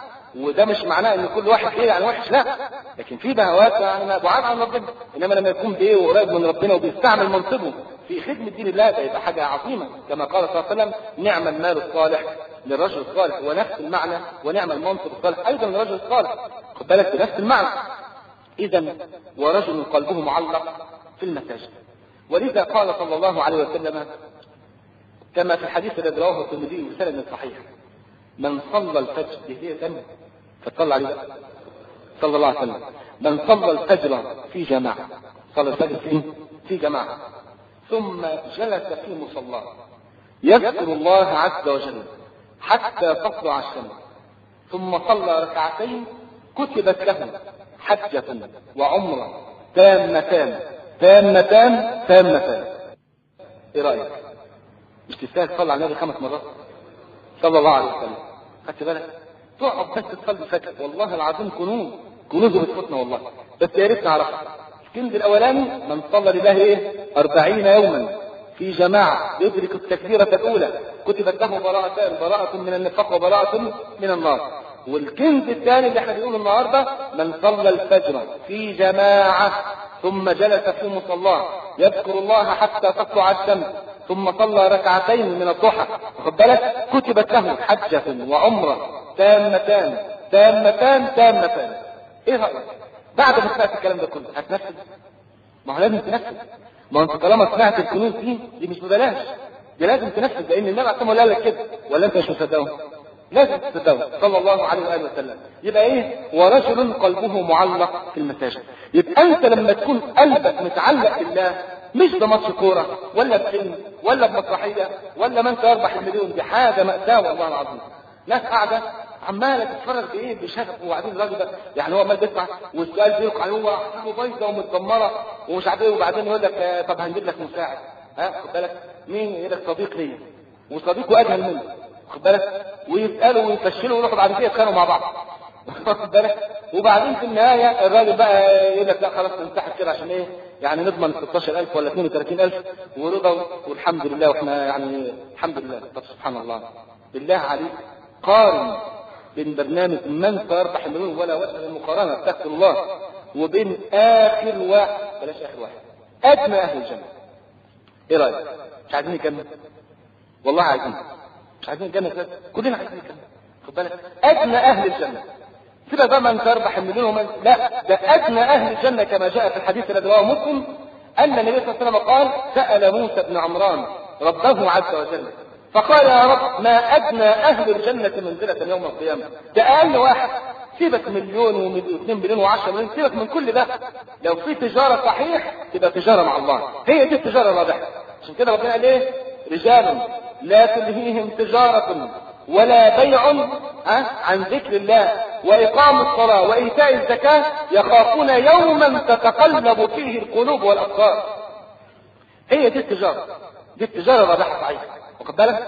وده مش معناه ان كل واحد ايه يعني وحش، لا، لكن في بهوات يعني بعاد عن ربنا. انما لما يكون بايه وقريب من ربنا وبيستعمل منصبه في خدمة دين الله ده يبقى حاجة عظيمة، كما قال صلى الله عليه وسلم: نعم المال الصالح للرجل الصالح، ونفس المعنى ونعم المنصب الصالح ايضا للرجل الصالح، خد بالك، بنفس المعنى. اذا ورجل قلبه معلق في المساجد. ولذا قال صلى الله عليه وسلم كما في الحديث الذي رواه الترمذي بسند صحيح: من صلى الفجر هي دم فصلى عليه صلى الله عليه وسلم: من صلى الفجر في جماعة، صلى الفجر في في جماعة، ثم جلس في مصلاه يذكر الله عز وجل حتى تطلع الشمس، ثم صلى ركعتين، كتبت له حجة وعمرة تامتان تامتان تامتان. ايه رأيك؟ مش تستاهل تصلي على النبي خمس مرات صلى الله عليه وسلم؟ خدت بالك؟ تقعد بس تصلي الفجر، والله العظيم كنوز كنوز بتفوتنا والله، بس يا ريت نعرفها. الكنز الاولاني: من صلى لله ايه؟ أربعين يوما في جماعة يدرك التكبيرة الأولى كتبت له براءتان، براءة من النفاق وبراءة من النار. والكنز الثاني اللي احنا بنقوله النهارده: من صلى الفجر في جماعة ثم جلس في مصلاه يذكر الله حتى تطلع الشمس، ثم صلى ركعتين من الضحى، واخد بالك، كتبت له حجة وعمرة تامتان تامتان تامتان. ايه رأيك؟ بعد ما سمعت الكلام ده كله هتنفذ؟ ما هو لازم تنفذ. ما انت طالما سمعت الكنوز دي دي مش ببلاش، دي لازم تنفذ، لان النبي عليه الصلاه قال لك كده، ولا انت مش مصدقه؟ لازم تصدقه صلى الله عليه واله وسلم. يبقى ايه؟ ورجل قلبه معلق في المساجد. يبقى انت لما تكون قلبك متعلق بالله، مش بماتش كوره ولا بفيلم ولا بمسرحيه ولا من سيربح المليون، دي حاجه مأساة والله العظيم. ناس قاعده عماله تتفرج بايه بشغف، وبعدين الراجل ده يعني هو عمال بيسمع والسؤال بيوقع، هو حاجه بايظه ومتدمره ومش عارف ايه، وبعدين يقول لك آه طب هنجيب لك مساعد، ها خد بالك، مين يقول لك صديق ليا وصديقه اجهل منه، خد بالك، ويسالوا ويفشلوا ويروحوا بعد كده يتخانقوا مع بعض، خد بالك، وبعدين في النهايه الراجل بقى يقول لك لا خلاص ننسحب كده عشان ايه يعني نضمن ستاشر ألف ولا اثنين وثلاثين ألف ورضا والحمد لله، واحنا يعني الحمد لله. طب سبحان الله، بالله عليك قارن بين برنامج من سيربح المليون ولا وجه للمقارنه استغفر الله، وبين اخر واحد، بلاش اخر واحد، ادنى اهل الجنه. ايه رايك؟ مش عايزين نكمل؟ والله عايزين، مش عايزين نكمل، كلنا عايزين نكمل، خد بالك، ادنى اهل الجنه. كده بقى من سيربح المليون ومن لا، ده ادنى اهل الجنه كما جاء في الحديث الذي رواه مسلم ان النبي صلى الله عليه وسلم قال: سال موسى بن عمران ربه عز وجل فقال: يا رب، ما ادنى اهل الجنه منزله يوم القيامه؟ ده اقل واحد. سيبك مليون واثنين مليون وعشرة مليون، سيبك من كل ده. لو في تجارة صحيح تبقى تجارة مع الله، هي دي التجارة الرابحة. عشان كده ربنا قال ايه؟ رجال لا تلهيهم تجارة ولا بيع عن ذكر الله وإقام الصلاة وإيتاء الزكاة يخافون يوما تتقلب فيه القلوب والأبصار. هي دي التجارة، دي التجارة الرابحة صحيح. واخد بالك؟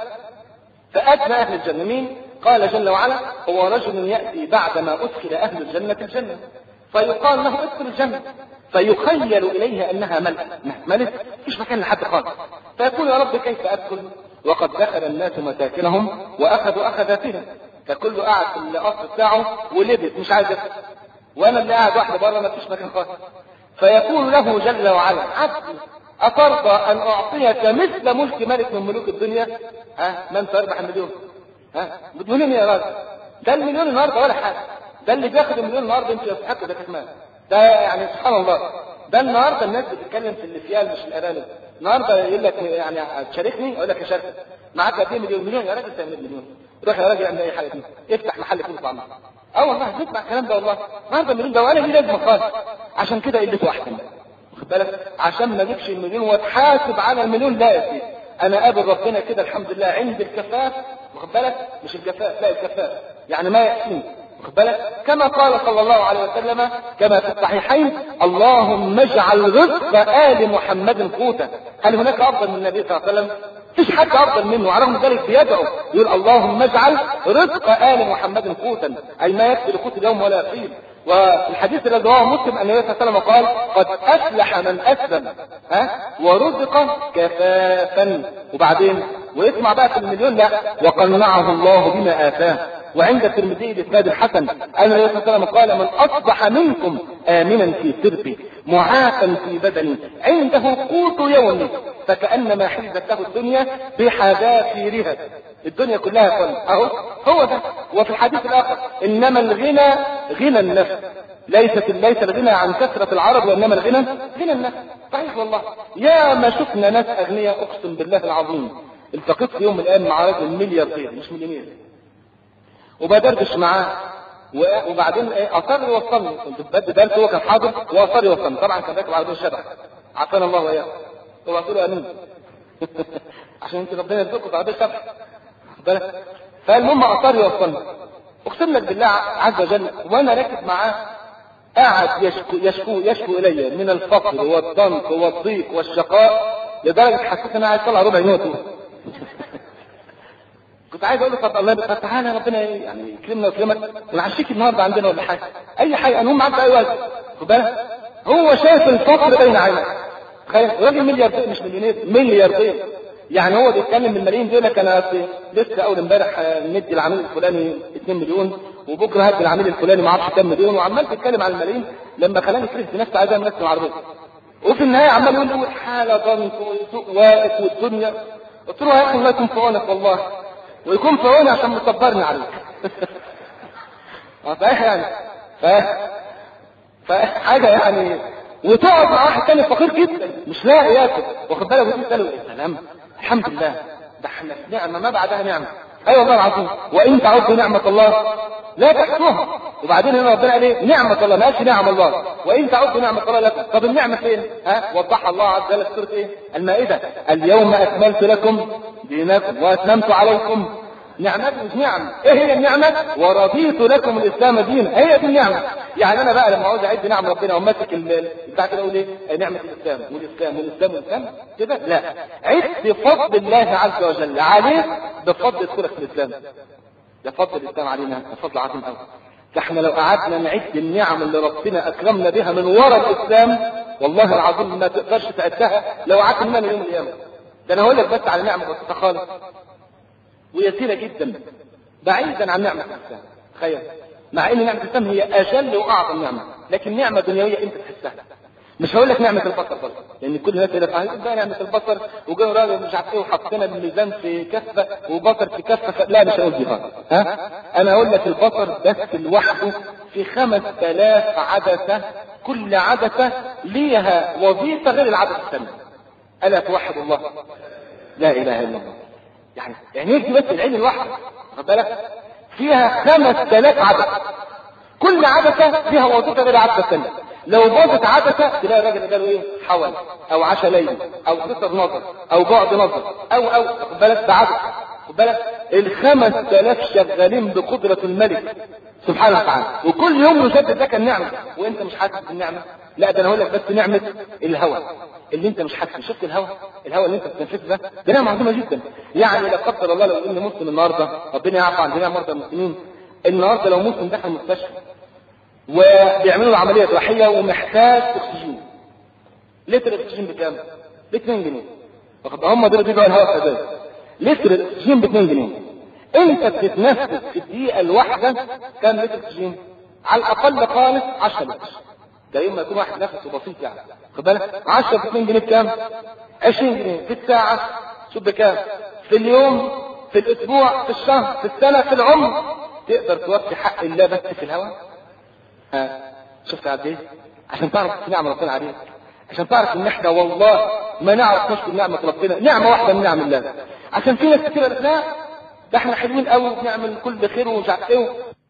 فأدنى أهل الجنة مين؟ قال جل وعلا: هو رجل يأتي بعدما أدخل أهل الجنة الجنة فيقال له ادخل الجنة، فيخيل إليها أنها ملك ملك مفيش مكان لحد خالص، فيقول: يا رب كيف أدخل وقد دخل الناس مساكنهم وأخذوا أخذاتهم. فكله قاعد في القصر بتاعه ولبس مش عايز يدخل، وأنا اللي قاعد واحدة بره مفيش مكان خالص. فيقول له جل وعلا: عبدي أترضى أن أعطيك مثل ملك ملك من ملوك الدنيا؟ ها من سيربح المليون؟ ها مليون يا راجل، ده المليون النهارده ولا حاجه، ده اللي بياخد المليون النهارده انت يستحق ده كمان. ده يعني سبحان الله، ده النهارده الناس بتتكلم في الافيال مش الارانب. النهارده يقول لك يعني تشاركني، اقول لك اشاركك، معاك قد ايه؟ مليون. مليون يا راجل، تعمل مليون، روح يا راجل اعمل اي حاجه فيه، افتح محل فول وطعميه. اه والله بسمع الكلام ده والله. النهارده المليون ده ولا ليه لازمه خالص، عشان كده قلته احسن. واخد بالك؟ عشان ما اجيبش المليون واتحاسب على المليون. لا يا سيدي، انا قابل ربنا كده الحمد لله عند الكفاف. واخد بالك؟ مش الكفاف، لا الكفاف يعني ما يحسن. واخد بالك؟ كما قال صلى الله عليه وسلم كما في الصحيحين: اللهم اجعل رزق آل محمد قوتا. هل هناك افضل من النبي صلى الله عليه وسلم؟ مفيش حد افضل منه، وعلى رغم ذلك بيدعو يقول: اللهم اجعل رزق آل محمد قوتا، اي ما يكفي لقوت اليوم ولا يقيل. والحديث الذي رواه مسلم ان النبي صلى الله عليه وسلم قال: قد افلح من اسلم ها ورزق كفافا. وبعدين ويسمع بقى في المليون: لا وقنعه الله بما اتاه. وعند الترمذي بإسناد الحسن ان النبي صلى الله عليه وسلم قال: من اصبح منكم امنا في سربه معافا في بدنه عنده قوت يومه فكانما حيزت له الدنيا بحذافيرها. الدنيا كلها كل اهو هو ده. وفي الحديث الاخر: انما الغنى غنى النفس، ليست ليس الغنى عن كثرة العرب وانما الغنى غنى النفس. صحيح والله، يا ما شفنا ناس اغنياء اقسم بالله العظيم. التقيت في يوم من الايام مع راجل ملياردير مش مليونير، وبدردش معاه، وبعدين اصر يوصلني، كنت بدي درس هو كان حاضر واصر يوصلني. طبعا كان راكب عربيه شبح، عافانا الله واياه. وقلت له امين عشان انت ربنا يرزقكم بعربيه شبح. بالك؟ فالمهم اصر يوصلني، اقسم لك بالله عز وجل وانا راكب معاه قاعد يشكو يشكو يشكو الي من الفقر والضنك والضيق والشقاء، لدرجه حسيت ان انا عايز اطلع ربع جنيه. كنت عايز اقول له: طب الله يبارك تعالى ربنا يعني يكرمنا ويكرمك ونعشيك النهارده عندنا ولا حاجه، اي حاجه، المهم معاك اي وقت. خد بالك؟ هو شايف الفقر بين عينيه. تخيل راجل ملياردير مش مليونير، ملياردير. يعني هو بيتكلم من الملايين دول. انا لسه اول امبارح ندي العميل الفلاني اتنين مليون، وبكره هدي العميل الفلاني ما اعرفش كام مليون، وعمال تتكلم عن الملايين لما خلاني كرهت نفسي عايز اعمل نفسي العربيه. وفي النهايه عمال يقول لي حاله ضنك وسوق واقف والدنيا. قلت له: يا اخي الله يكون في عونك والله، ويكون في عوني عشان مصبرني عليك. صحيح يعني ف... فحاجه يعني. وتقعد مع واحد تاني فقير جدا مش لاقي ياكل، واخد بالك؟ وتقول له: يا سلام الحمد لله، ده احنا في نعمه ما بعدها نعمه. ايوه والله العظيم، وان تعدوا نعمه الله لا تحصوها. وبعدين هنا ربنا قال ايه؟ نعمه الله، ما قالش نعم الله. وان تعدوا نعمه الله لكم. طب النعمه فين؟ ها وضحها الله عز وجل في سوره ايه؟ المائده: اليوم اكملت لكم دينكم واتممت عليكم نعمتي. مش نعم، ايه هي النعمه؟ ورضيت لكم الاسلام دينا. هي دي النعمه. يعني انا بقى لما عاوز اعد نعم ربنا وماسك بتاع كده اقول ايه؟ نعمه الاسلام والاسلام والاسلام والاسلام كده؟ لا، عد بفضل الله عز وجل عليك بفضل دخولك في الاسلام. ده فضل الاسلام علينا، ده فضل عظيم قوي. فاحنا لو قعدنا نعد النعم اللي ربنا اكرمنا بها من وراء الاسلام والله العظيم ما تقدرش تعدها لو قعدت منها من يوم القيامه. ده انا هقول لك بس على نعمه بسيطه خالص ويسيرة جدا بعيدا عن نعمة الإسلام. تخيل، مع ان نعمة الإسلام هي أجل وأعظم نعمة، لكن نعمة دنيوية أنت تحسها. مش هقول لك نعمة البصر بس، لأن كل الناس يقول لك بقى نعمة البصر وجاي راجل مش عارف ايه وحطينا الميزان في كفة وبصر في كفة. لا مش هقول دي خالص. ها أنا أقول لك البصر بس لوحده في خمس آلاف عدسة، كل عدسة ليها وظيفة غير العدسة الثانية. ألا توحد الله؟ لا إله إلا الله. يعني يعني يجي بس العين الواحدة خد بالك فيها خمس آلاف عدد، كل عدسه فيها وظيفه غير العدسه الثانيه. لو باظت عدسه تلاقي الراجل قال له ايه؟ حول او عشا ليل او قصر نظر او بعد نظر او او خد بالك بعدسه. خد بالك الخمس آلاف شغالين بقدره الملك سبحانه وتعالى، وكل يوم يجدد لك النعمه وانت مش حاسس بالنعمه. لا ده انا هقول لك بس نعمه الهواء اللي انت مش حاسس. شفت الهواء الهواء اللي انت بتنفسه ده ده نعمه عظيمه جدا. يعني لا قدر الله لو ان مسلم النهارده، ربنا يعفو عن جميع مرضى المسلمين، النهارده لو مسلم دخل المستشفى وبيعملوا له عمليه جراحيه ومحتاج اكسجين، لتر الاكسجين بكام؟ ب اتنين جنيه. واخد هم دول بيبيعوا الهواء كذلك. لتر الاكسجين ب اتنين جنيه. انت بتتنفس في الدقيقه الواحده كام لتر اكسجين؟ على الاقل خالص عشرة لتر. ده يوم ما يكون واحد نفسه بسيط يعني. خد بالك عشرة ب اتنين جنيه بكام؟ عشرين جنيه. في الساعه شوف بكام؟ في اليوم، في الاسبوع، في الشهر، في السنه، في العمر. تقدر توفي حق الله بس في الهواء؟ ها شفت قد ايه؟ عشان تعرف نعمه ربنا عليك، عشان تعرف ان احنا والله ما نعرف نشكر نعمه ربنا، نعمه واحده من نعم الله. عشان في ناس كتير لا ده احنا حلوين قوي وبنعمل كل خير ومش عارف ايه.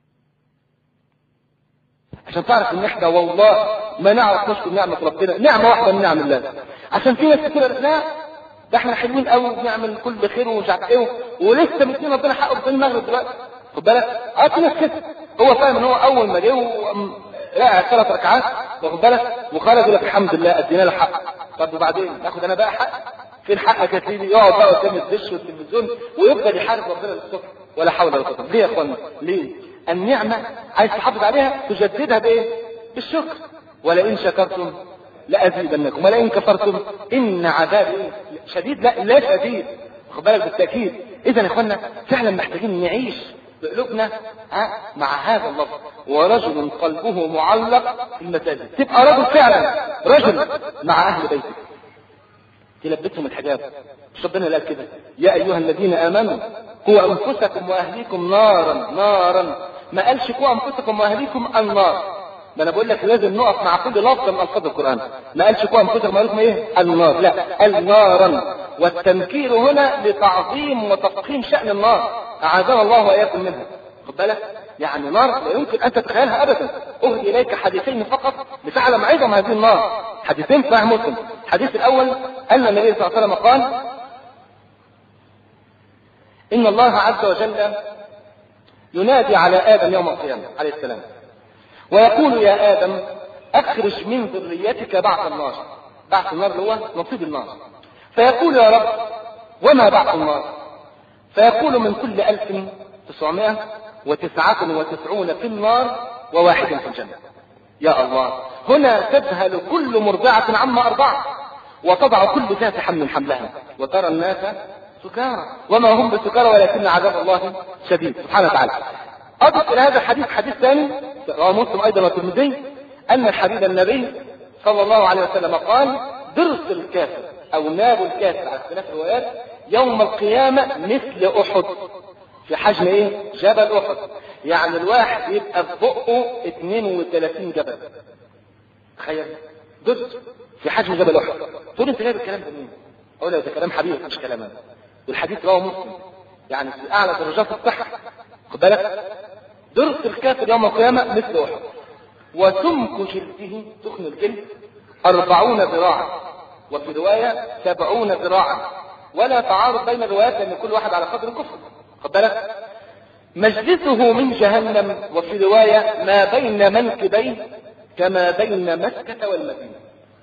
عشان تعرف ان احنا والله ما نعرف نشكر نعمه ربنا، نعمه واحده من نعم الله. عشان في ناس كتير لا ده احنا حلوين قوي وبنعمل كل خير ومش عارف ايه، ولسه مدين ربنا حقه في المغرب دلوقتي. خد بالك اه في ناس كده هو فاهم ان هو اول ما جه رقع ثلاث ركعات واخد بالك وخرج يقول لك الحمد لله ادينا له حق. طب وبعدين ناخد انا بقى حق؟ فين حقك يا سيدي؟ يقعد بقى قدام الدش والتلفزيون ويفضل يحارب ربنا للصبح ولا حول ولا قوه. ليه يا اخوانا؟ ليه؟ النعمه عايز تحافظ عليها تجددها بايه؟ بالشكر. ولئن شكرتم لازيدنكم ولئن كفرتم ان عذابي شديد. لا لا شديد، خد بالك بالتاكيد. اذا يا اخوانا فعلا محتاجين نعيش بقلوبنا مع هذا اللفظ، ورجل قلبه معلق في المساجد. تبقى رجل فعلا رجل مع اهل بيتك تلبسهم الحجاب. مش ربنا قال كده يا ايها الذين امنوا قوا انفسكم واهليكم نارا نارا، ما قالش قوا انفسكم واهليكم النار. ما انا بقول لك لازم نقف مع كل لفظ من الفاظ القران. ما قالش قوا انفسكم واهليكم ايه النار، لا قال نارا، والتنكير هنا لتعظيم وتفخيم شان النار، اعاذنا الله واياكم منها. خد بالك يعني نار لا يمكن ان تتخيلها ابدا. اهدي اليك حديثين فقط لتعلم عظم هذه النار، حديثين صحيح مسلم. الحديث الاول ان النبي صلى الله عليه وسلم قال ان الله عز وجل ينادي على ادم يوم القيامه عليه السلام ويقول يا ادم اخرج من ذريتك بعث النار. بعث النار اللي هو نصيب النار. فيقول يا رب وما بعث النار؟ فيقول من كل ألف تسعمائة وتسعة وتسعون في النار وواحد في الجنة. يا الله، هنا تذهل كل مرضعة عما أرضعت وتضع كل ذات حمل حملها وترى الناس سكارى وما هم بسكارى ولكن عذاب الله شديد سبحانه وتعالى. أضف إلى هذا الحديث حديث ثاني رواه مسلم أيضا والترمذي أن الحبيب النبي صلى الله عليه وسلم قال ضرس الكافر أو ناب الكافر على اختلاف الروايات يوم القيامة مثل أحد، في حجم ايه؟ جبل أحد. يعني الواحد يبقى في بقه اثنين وثلاثين جبل. تخيل ضد في حجم جبل أحد. تقول انت جايب الكلام ده منين؟ اقول لك ده كلام حبيبي مش كلام انا. والحديث رواه مسلم يعني في اعلى درجات الصحة. خد بالك ضرس الكافر يوم القيامة مثل أحد وسمك جلده تخن الجلد أربعون ذراعا وفي رواية سبعون ذراعا، ولا تعارض بين الروايات لأن كل واحد على قدر الكفر. خد بالك مجلسه من جهنم وفي رواية ما بين منكبيه كما بين مكة والمدينة.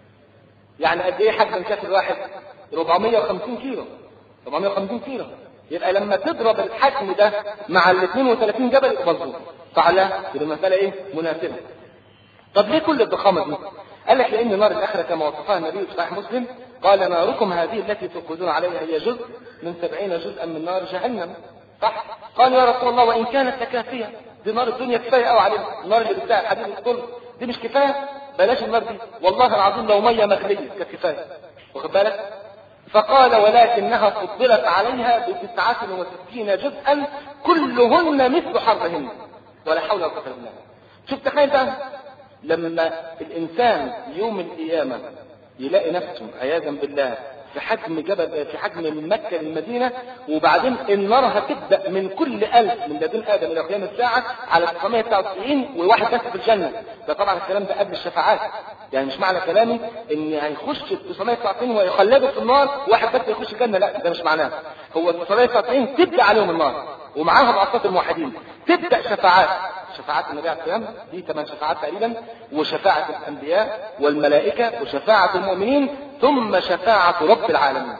يعني قد ايه حجم الكافر الواحد؟ أربعمائة وخمسين كيلو. أربعمائة وخمسين كيلو. يبقى لما تضرب الحجم ده مع ال اثنين وثلاثين جبل يبقى مظبوط. فعلا يبقى المسألة ايه؟ مناسبة. طب ليه كل الضخامة دي؟ قال لك لأن نار الآخرة كما وصفها النبي في صحيح مسلم قال ناركم هذه التي توقدون عليها هي جزء من سبعين جزءا من نار جهنم. صح؟ قال يا رسول الله وإن كانت لكافية، دي نار الدنيا كفاية قوي علينا، النار اللي بتاع الحديد الكل دي مش كفاية، بلاش النار دي، والله العظيم لو مية مغلية كانت كفاية. واخد بالك؟ فقال ولكنها فضلت عليها بتسعة وستين جزءا كلهن مثل حرهن ولا حول ولا قوة الا بالله. شوف تخيل بقى لما الإنسان يوم القيامة يلاقي نفسه عياذا بالله في حجم جبل، في حجم من مكة للمدينة، وبعدين النار هتبدأ من كل ألف من لدن آدم إلى قيام الساعة على تسعمائة وتسعة وتسعين وواحد بس في الجنة. ده طبعا الكلام ده قبل الشفاعات، يعني مش معنى كلامي إن هيخش تسعمائة وتسعة وتسعين ويخلدوا في النار واحد بس يخش الجنة، لا ده مش معناه. هو تسعمائة وتسعة وتسعين تبدأ عليهم النار ومعاهم أصوات الموحدين، تبدأ شفاعات، شفاعات النبي عليه السلام دي ثمان شفاعات تقريبا، وشفاعة الأنبياء والملائكة وشفاعة المؤمنين، ثم شفاعة رب العالمين.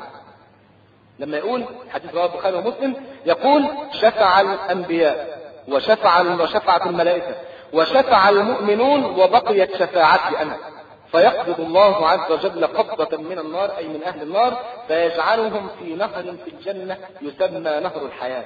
لما يقول حديث رواه البخاري ومسلم يقول شفع الأنبياء وشفع وشفعت الملائكة وشفع المؤمنون وبقيت شفاعتي أنا، فيقبض الله عز وجل قبضة من النار أي من أهل النار فيجعلهم في نهر في الجنة يسمى نهر الحياة،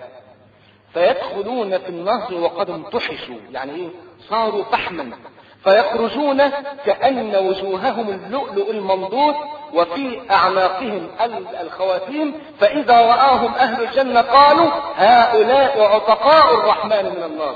فيدخلون في النهر وقد امتحشوا، يعني ايه؟ صاروا فحما، فيخرجون كأن وجوههم اللؤلؤ المنضود وفي أعناقهم الخواتيم، فإذا رآهم أهل الجنة قالوا هؤلاء عتقاء الرحمن من النار،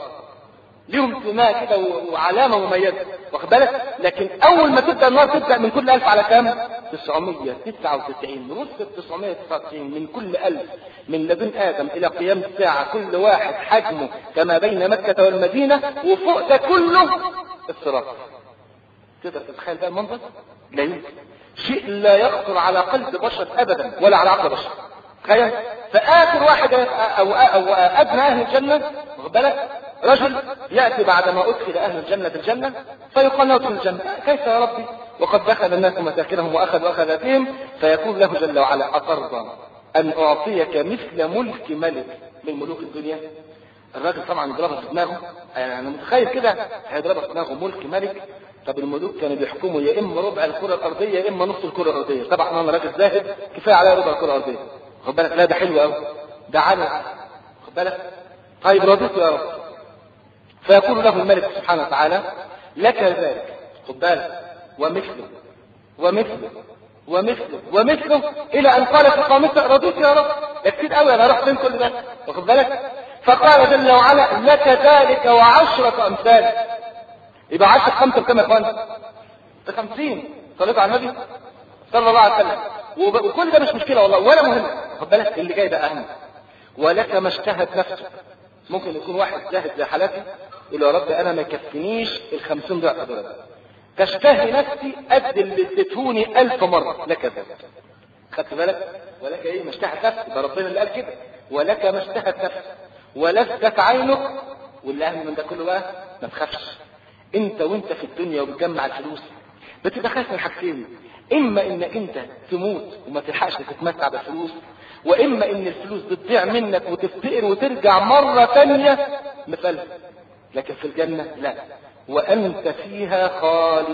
لهم سماء كده وعلامة مميزة، واخد بالك؟ لكن أول ما تبدأ النار تبدأ من كل ألف على كام؟ تسعمائة وتسعة وتسعين، نص تسعمائة وتسعة وتسعين من كل ألف من لدن آدم إلى قيام الساعة، كل واحد حجمه كما بين مكة والمدينة، وفوق ده كله الصراط. تقدر تتخيل بقى المنظر؟ لا يمكن، شيء لا يخطر على قلب بشر أبدا ولا على عقل بشر. تخيل فآخر واحد أو, أو أدنى أهل الجنة، واخد بالك؟ رجل يأتي بعدما أدخل أهل الجنة الجنة فيقال له ادخل الجنة، كيف يا ربي وقد دخل الناس مساكنهم وأخذوا أخذاتهم، فيقول له جل وعلا أترضى أن أعطيك مثل ملك ملك من ملوك الدنيا؟ الراجل طبعا يضربها في دماغه، أنا متخيل كده هيضربها في دماغه ملك ملك. طب الملوك كانوا بيحكموا يا إما ربع الكرة الأرضية يا إما نص الكرة الأرضية، طبعا أنا راجل زاهد كفاية على ربع الكرة الأرضية، خد بالك؟ لا ده حلو قوي، ده عالي، خد بالك؟ طيب رضيت يا رب. فيقول له الملك سبحانه وتعالى لك ذلك، خد بالك، ومثله ومثله ومثله ومثله الى ان قال في قامته رضيت يا رب، ده كتير قوي انا رحت من كل ده، واخد بالك؟ فقال جل وعلا لك ذلك وعشرة امثال، يبقى عشرة خمسة بكم يا اخوان؟ بخمسين. صليتوا على النبي صلى الله عليه وسلم، وكل ده مش مشكله والله ولا مهم، خد بالك؟ اللي جاي ده اهم. ولك ما اشتهت نفسك. ممكن يكون واحد زاهد زي حالتي يقول يا رب انا ما يكفينيش الخمسين ضعف دول، تشتهي نفسي قد اللي اديتهوني ألف مرة، لك ذلك. خدت بالك؟ ولك ايه؟ ما اشتهت نفسي، ده ربنا اللي قال كده، ولك ما اشتهت نفسي ولذت عينك. واللي اهم من ده كله بقى ما تخافش، انت وانت في الدنيا وبتجمع الفلوس بتبقى خايف من حاجتين، اما انك انت تموت وما تلحقش تتمتع بالفلوس، واما ان الفلوس بتضيع منك وتفتقر وترجع مرة ثانية مثل. لكن في الجنة لا، وانت فيها خالد،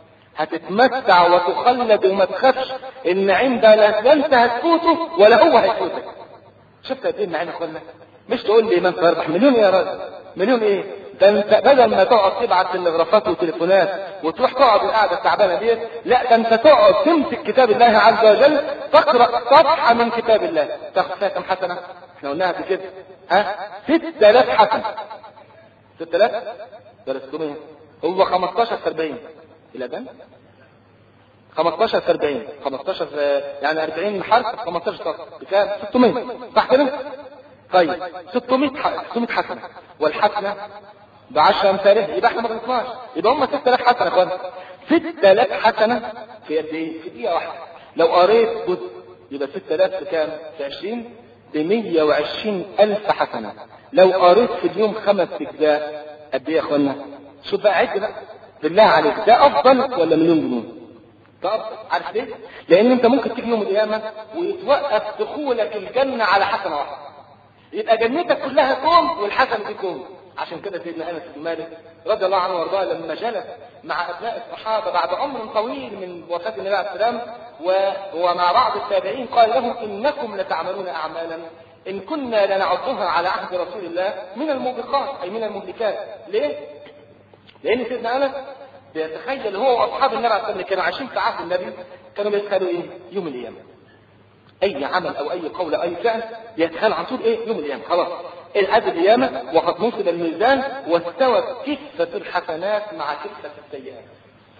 هتتمتع وتخلد وما تخافش ان عندها لا انت هتفوته ولا هو هيفوتك. شفت قد ايه النعيم يا اخوانا؟ مش تقول لي من تربح مليون يا راجل، مليون ايه؟ ده انت بدل ما تقعد تبعت تلغرافات وتليفونات وتروح تقعد القعده التعبانه ديت، لا ده انت تقعد تمسك كتاب الله عز وجل تقرا صفحه من كتاب الله تاخد فيها كم حسنه؟ احنا قلناها في كده، ها؟ ستة آلاف حسنه. ستة آلاف درستم ايه؟ هو خمستاشر في أربعين الى ده خمستاشر في أربعين، خمستاشر يعني أربعين حرف، خمستاشر سطر بكام؟ ستمائة، صح كده؟ طيب ستمائة حسنه، والحسنه بعشرة امثالها، يبقى احنا ما غلطناش، يبقى هم ستة آلاف حسنه يا اخوان. ستة آلاف حسنه في قد ايه؟ في دقيقه واحده. لو قريت جزء يبقى ستة آلاف بكام؟ في عشرين ب مائة وعشرين ألف حسنه. لو قريت في اليوم خمس اجزاء قد ايه يا اخوانا؟ شوف بقى عد بقى بالله عليك، ده افضل ولا مليون جنيه؟ ده افضل. عارف ليه؟ لان انت ممكن تيجي يوم القيامه ويتوقف دخولك الجنه على حسنه واحده، يبقى جنتك كلها كوم والحسنه دي كوم. عشان كده سيدنا انس بن مالك رضي الله عنه وارضاه لما جلس مع ابناء الصحابه بعد عمر طويل من وفاه النبي عليه السلام ومع بعض التابعين قال لهم انكم لتعملون اعمالا ان كنا لنعدها على عهد رسول الله من الموبقات اي من المهلكات. ليه؟ لان سيدنا انس بيتخيل هو واصحاب النبي عليه السلام كانوا عايشين في عهد النبي كانوا بيتخيلوا ايه؟ يوم القيامه. اي عمل او اي قول او اي فعل يتخيل عن طول ايه؟ يوم القيامه. خلاص الأب القيامة وقد نصب الميزان واستوت كفة الحسنات مع كفة السيئات.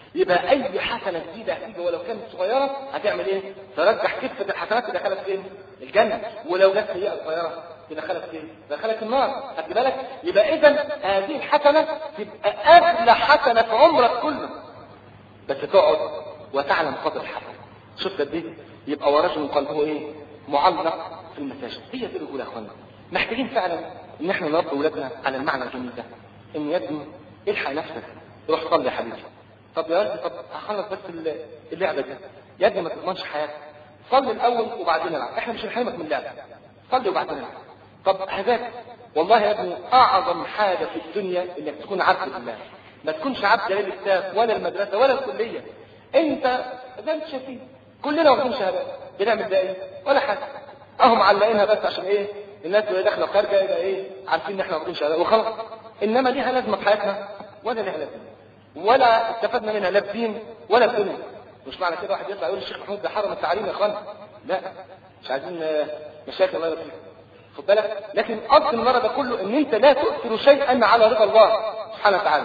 يبقى اي حسنه جديده هتيجي ولو كانت صغيره هتعمل ايه؟ ترجح كفه الحسنات تدخلك فين؟ الجنه. ولو جت سيئه صغيره تدخلك فين؟ تدخلك النار. خدت بالك؟ يبقى اذا هذه الحسنه تبقى اغلى حسنه في عمرك كله، بس تقعد وتعلم قدر الحسنه. شفت قد ايه؟ يبقى ورجل قلبه ايه؟ معلق في المساجد. هي دي الرجوله يا اخوانا. محتاجين فعلا ان احنا نربي اولادنا على المعنى الجميل ده، ان يا ابني الحق نفسك، روح صلي يا حبيبي. طب يا ابني طب هخلص بس اللعبه دي. يا ابني ما تضمنش حياتك، صلي الاول وبعدين العب. احنا مش هنحرمك من اللعبه، صلي وبعدين العب. طب هذاك والله يا ابني اعظم حاجه في الدنيا انك تكون عبد لله، ما تكونش عبد للكتاب ولا المدرسه ولا الكليه. انت زي انت شايفين كلنا واخدين شهادات، بنعمل ده ايه؟ ولا حاجه، اهو معلقينها بس عشان ايه؟ الناس اللي داخله وخارجه يبقى ايه؟ عارفين ان احنا واخدين شهادات وخلاص. انما ليها لازمه في حياتنا ولا ليها لازمه؟ ولا استفدنا منها لا بدين ولا بدنيا. مش معنى كده واحد يطلع يقول الشيخ محمود ده حرم التعليم يا اخوانا، لا مش عايزين مشاكل الله يرضيك، خد بالك. لكن اصل المرض ده كله ان انت لا تؤثر شيئا على رضا الله سبحانه وتعالى.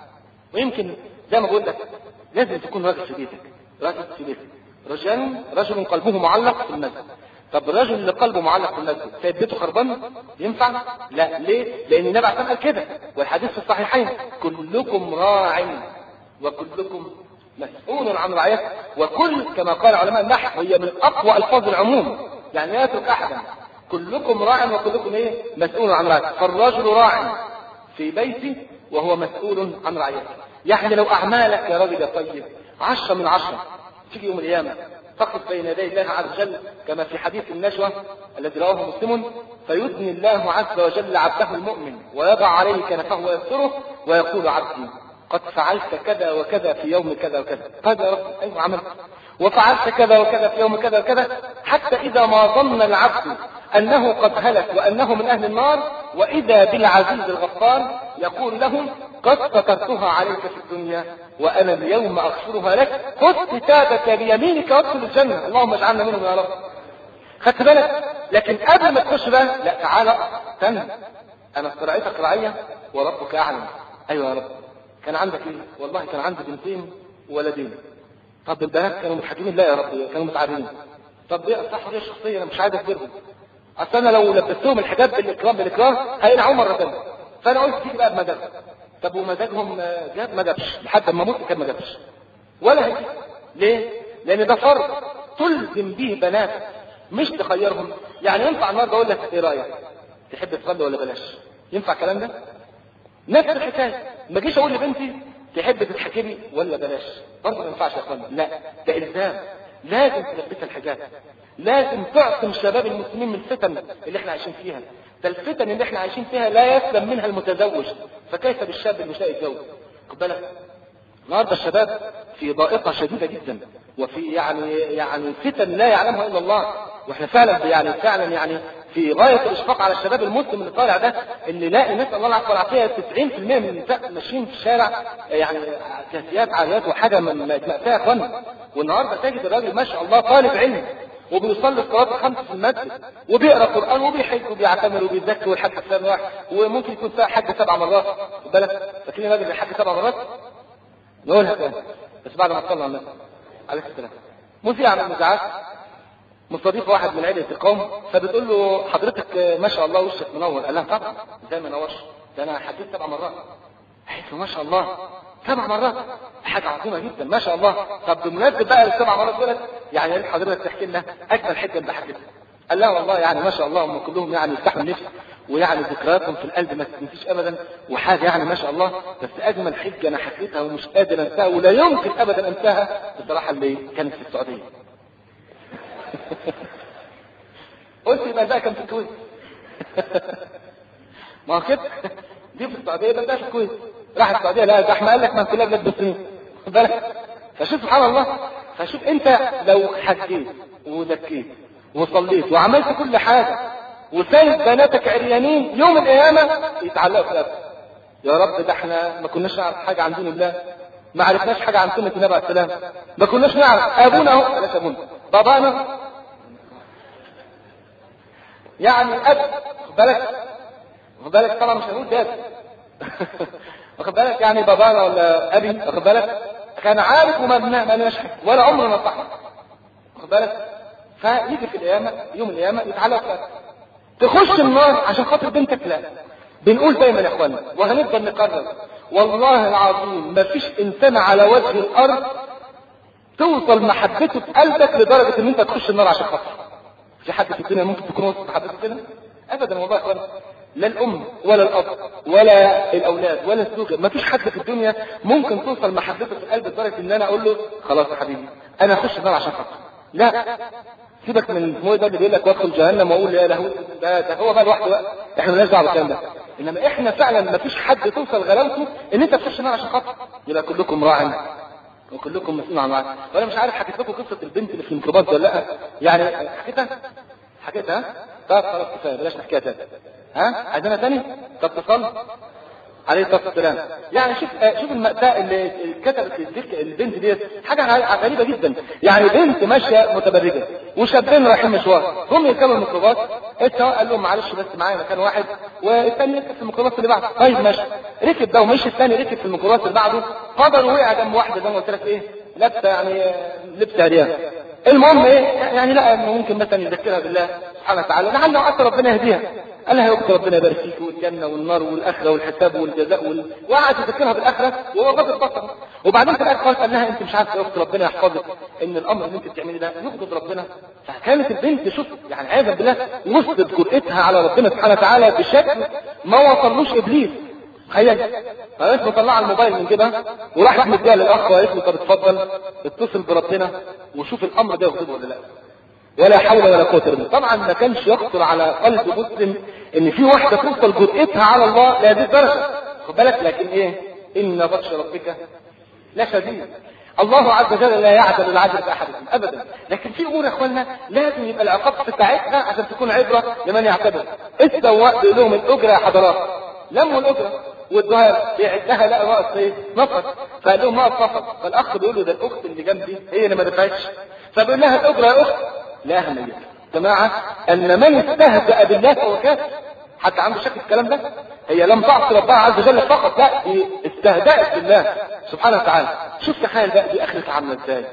ويمكن زي ما بقول لك لازم تكون راجل في بيتك، راجل في بيتك. رجل رجل قلبه معلق في المسجد. طب الرجل اللي قلبه معلق في المسجد سايب بيته خربان ينفع؟ لا. ليه؟ لان النبي عليه قال كده، والحديث في الصحيحين: كلكم راع وكلكم مسؤول عن رعيته. وكل كما قال علماء النحو هي من اقوى الفاظ العموم، يعني لا يترك احدا. كلكم راع وكلكم ايه؟ مسؤول عن رعيته. فالرجل راع في بيته وهو مسؤول عن رعيته. يعني لو اعمالك يا راجل يا طيب عشرة من عشرة، تيجي يوم القيامه تقف بين يدي الله عز وجل كما في حديث النجوى الذي رواه مسلم: فيدني الله عز وجل عبده المؤمن ويضع عليه كنفه ويستره ويقول: عبدي قد فعلت كذا وكذا في يوم كذا وكذا. قال: يا رب ايوه عملت، وفعلت كذا وكذا في يوم كذا وكذا. حتى اذا ما ظن العبد انه قد هلك وانه من اهل النار، واذا بالعزيز الغفار يقول له: قد سترتها عليك في الدنيا وانا اليوم اغفرها لك، خذ كتابك بيمينك وادخل الجنه، اللهم اجعلنا منهم يا رب. خدت بالك؟ لكن قبل ما تخش بقى لا، تعالى استنى، انا استرعيتك رعيه وربك اعلم. ايوه يا رب. كان عندك ايه؟ والله كان عندي بنتين وولدين. طب البنات كانوا متحكمين؟ لا يا رب كانوا متعبين. طب دي صح حريه شخصيه، انا مش عايز اكبرهم، اصل انا لو لبستهم الحجاب بالاكرام بالاكرام هينعوا مره ثانيه. فانا قلت تيجي بقى بمزاج. طب ومزاجهم جاب؟ ما جابش، لحد ما اموت كان ما جابش ولا هيجي. ليه؟ لان ده فرض تلزم به بناتك مش تخيرهم. يعني ينفع النهارده اقول لك ايه رايك؟ تحب تصلي ولا بلاش؟ ينفع الكلام ده؟ نفس الحكايه، ما جيش اقول لبنتي تحب تتحكمي ولا بلاش، برضه ما ينفعش يا اخوانا. لا، ده الزام، لازم تلبسها الحجاب، لازم تعصم شباب المسلمين من الفتن اللي احنا عايشين فيها. ده الفتن اللي احنا عايشين فيها لا يسلم منها المتزوج، فكيف بالشاب اللي مش لاقي يتجوز؟ خد بالك، النهارده الشباب في ضائقه شديده جدا، وفي يعني يعني فتن لا يعلمها الا الله. واحنا فعلا يعني فعلا يعني في غايه الاشفاق على الشباب المسلم اللي طالع ده، اللي لاقي نسال الله العافيه والعافيه تسعين بالمئة من النساء ماشيين في الشارع يعني كاسيات عاريات وحاجه من مأساة يا اخوانا. والنهارده تجد الراجل ما شاء الله طالب علم وبيصلي الصلاه الخمس في المسجد وبيقرا قران وبيحج وبيعتمر وبيذكر والحج سبع واحد، وممكن يكون فيها حج سبع مرات. خد بالك، فاكرين الراجل اللي حج سبع مرات؟ نقولها تاني بس بعد ما تصلى على النبي عليه السلام. مذيع من المذيعات مستضيف واحد من عيله القوم، فبتقول له: حضرتك ما شاء الله وشك منور. قال لها: طبعا، ازاي ما نورش؟ ده انا حجيت سبع مرات. قالت له: ما شاء الله سبع مرات، حاجه عظيمه جدا ما شاء الله. طب بمناسبه بقى السبع مرات دولت، يعني يا ريت حضرتك تحكي لنا اجمل حته انت حكيتها. قال لها: والله يعني ما شاء الله هم كلهم يعني يفتحوا النفس، ويعني ذكرياتهم في القلب ما تنسيش ابدا، وحاجه يعني ما شاء الله. بس اجمل حجه انا حكيتها ومش قادر انساها ولا يمكن ابدا انساها بصراحه اللي كانت في السعوديه. قلت يبقى ده كان في الكويت. ما هو كده دي في السعوديه، يبقى ده في الكويت. راح السعوديه لا زحمه، قال لك ما كلها بلاد مسلمين. خد بالك، فشوف سبحان الله. فشوف انت لو حجيت وزكيت وصليت وعملت كل حاجه وسايب بناتك عريانين، يوم القيامه يتعلقوا في الارض: يا رب ده احنا ما كناش نعرف حاجه عن دين الله، ما عرفناش حاجه عن سنه النبي عليه السلام، ما كناش نعرف. ابونا اهو، بلاش ابونا، بابانا يعني اب. خد بالك، خد بالك طبعا مش هنقول داد. واخد بالك، يعني بابانا ولا ابي، واخد بالك، كان عارف وما ما نشحن ولا عمره نصحه، واخد بالك؟ فيجي في القيامه يوم القيامه يتعلق تخش النار عشان خاطر بنتك. لا، بنقول دايما يا اخوانا وهنفضل نكرر، والله العظيم ما فيش انسان على وجه الارض توصل محبته في قلبك لدرجه ان انت تخش النار عشان خاطر. في حد في الدنيا ممكن تكون وصل محبته كده؟ ابدا والله يا اخوانا. لا الام ولا الاب ولا الاولاد ولا الزوجه، ما فيش حد في الدنيا ممكن توصل محبته في القلب لدرجه ان انا اقول له خلاص يا حبيبي انا اخش النار عشان خاطر. لا، سيبك من هو ده اللي بيقول لك وادخل جهنم واقول يا لهوي، ده, ده هو بقى لوحده بقى، احنا مالناش دعوه بالكلام ده. انما احنا فعلا ما فيش حد توصل غلاوته ان انت تخش النار عشان خاطر. يبقى كلكم راع وكلكم مسؤول عن رعاية. وانا مش عارف حكيت لكم قصه البنت اللي في الميكروباص ولا لا؟ يعني حكيتها؟ حكيتها؟ طب خلاص كفايه بلاش نحكيها تاني. ها؟ عايزينها تاني؟ طب تصل عليه الصلاه والسلام. يعني شوف شوف المأساة اللي كتبت البنت ديت، حاجه غريبه جدا. يعني بنت ماشيه متبرجه وشابين رايحين مشوار، هم يركبوا الميكروباص، السواق قال لهم معلش بس معايا مكان واحد، والثاني يركب في الميكروباص اللي بعده. طيب ماشي، ركب ده ومشي الثاني ركب في الميكروباص اللي بعده، قدر وقع جنب واحده زي ما قلت لك ايه، لابسه يعني لبس عريان. المهم ايه يعني، لا ممكن مثلا يذكرها بالله سبحانه وتعالى لعل وعسى ربنا يهديها. قال لها يا اختي ربنا يبارك فيك والجنه والنار والاخره والحساب والجزاء وال... وقعد يذكرها بالاخره وهو غضب بصره. وبعدين في الاخر قال لها انت مش عارفه يا اختي ربنا يحفظك ان الامر اللي انت بتعمليه ده يغضب ربنا. فكانت البنت شوف يعني عياذا بالله وصلت جرأتها على ربنا سبحانه وتعالى بشكل ما وصلوش ابليس. تخيل، قالت له طلع الموبايل من جيبها وراحت مديها للاخ وقالت له طب اتفضل اتصل بربنا وشوف الامر ده يغضبه ولا لا. ولا حول ولا قوه الا بالله. طبعا ما كانش يخطر على قلب مسلم ان في واحده توصل جرأتها على الله لهذه الدرجه، خد بالك. لكن ايه، ان بطش ربك لا شديد. الله عز وجل لا يعدل العدل باحدكم ابدا. لكن في امور يا اخوانا لازم يبقى العقاب في ساعتها عشان تكون عبره لمن يعتبر. السواق بيقول لهم الاجره يا حضرات، لموا الاجره وادوها بيعدها لقى ناقص ايه؟ نفر. فقال لهم ناقص نفر. فالاخ بيقول له ده الاخت اللي جنبي هي اللي ما دفعتش. فبيقول لها الاجره يا اخت لا أهمية. جماعة أن من استهزأ بالله فهو كافر. حتى عنده شك في الكلام ده. هي لم تعصي ربها عز وجل فقط، لا دي استهزأت بالله سبحانه وتعالى. شوف تخيل بقى دي آخرتها عاملة ازاي.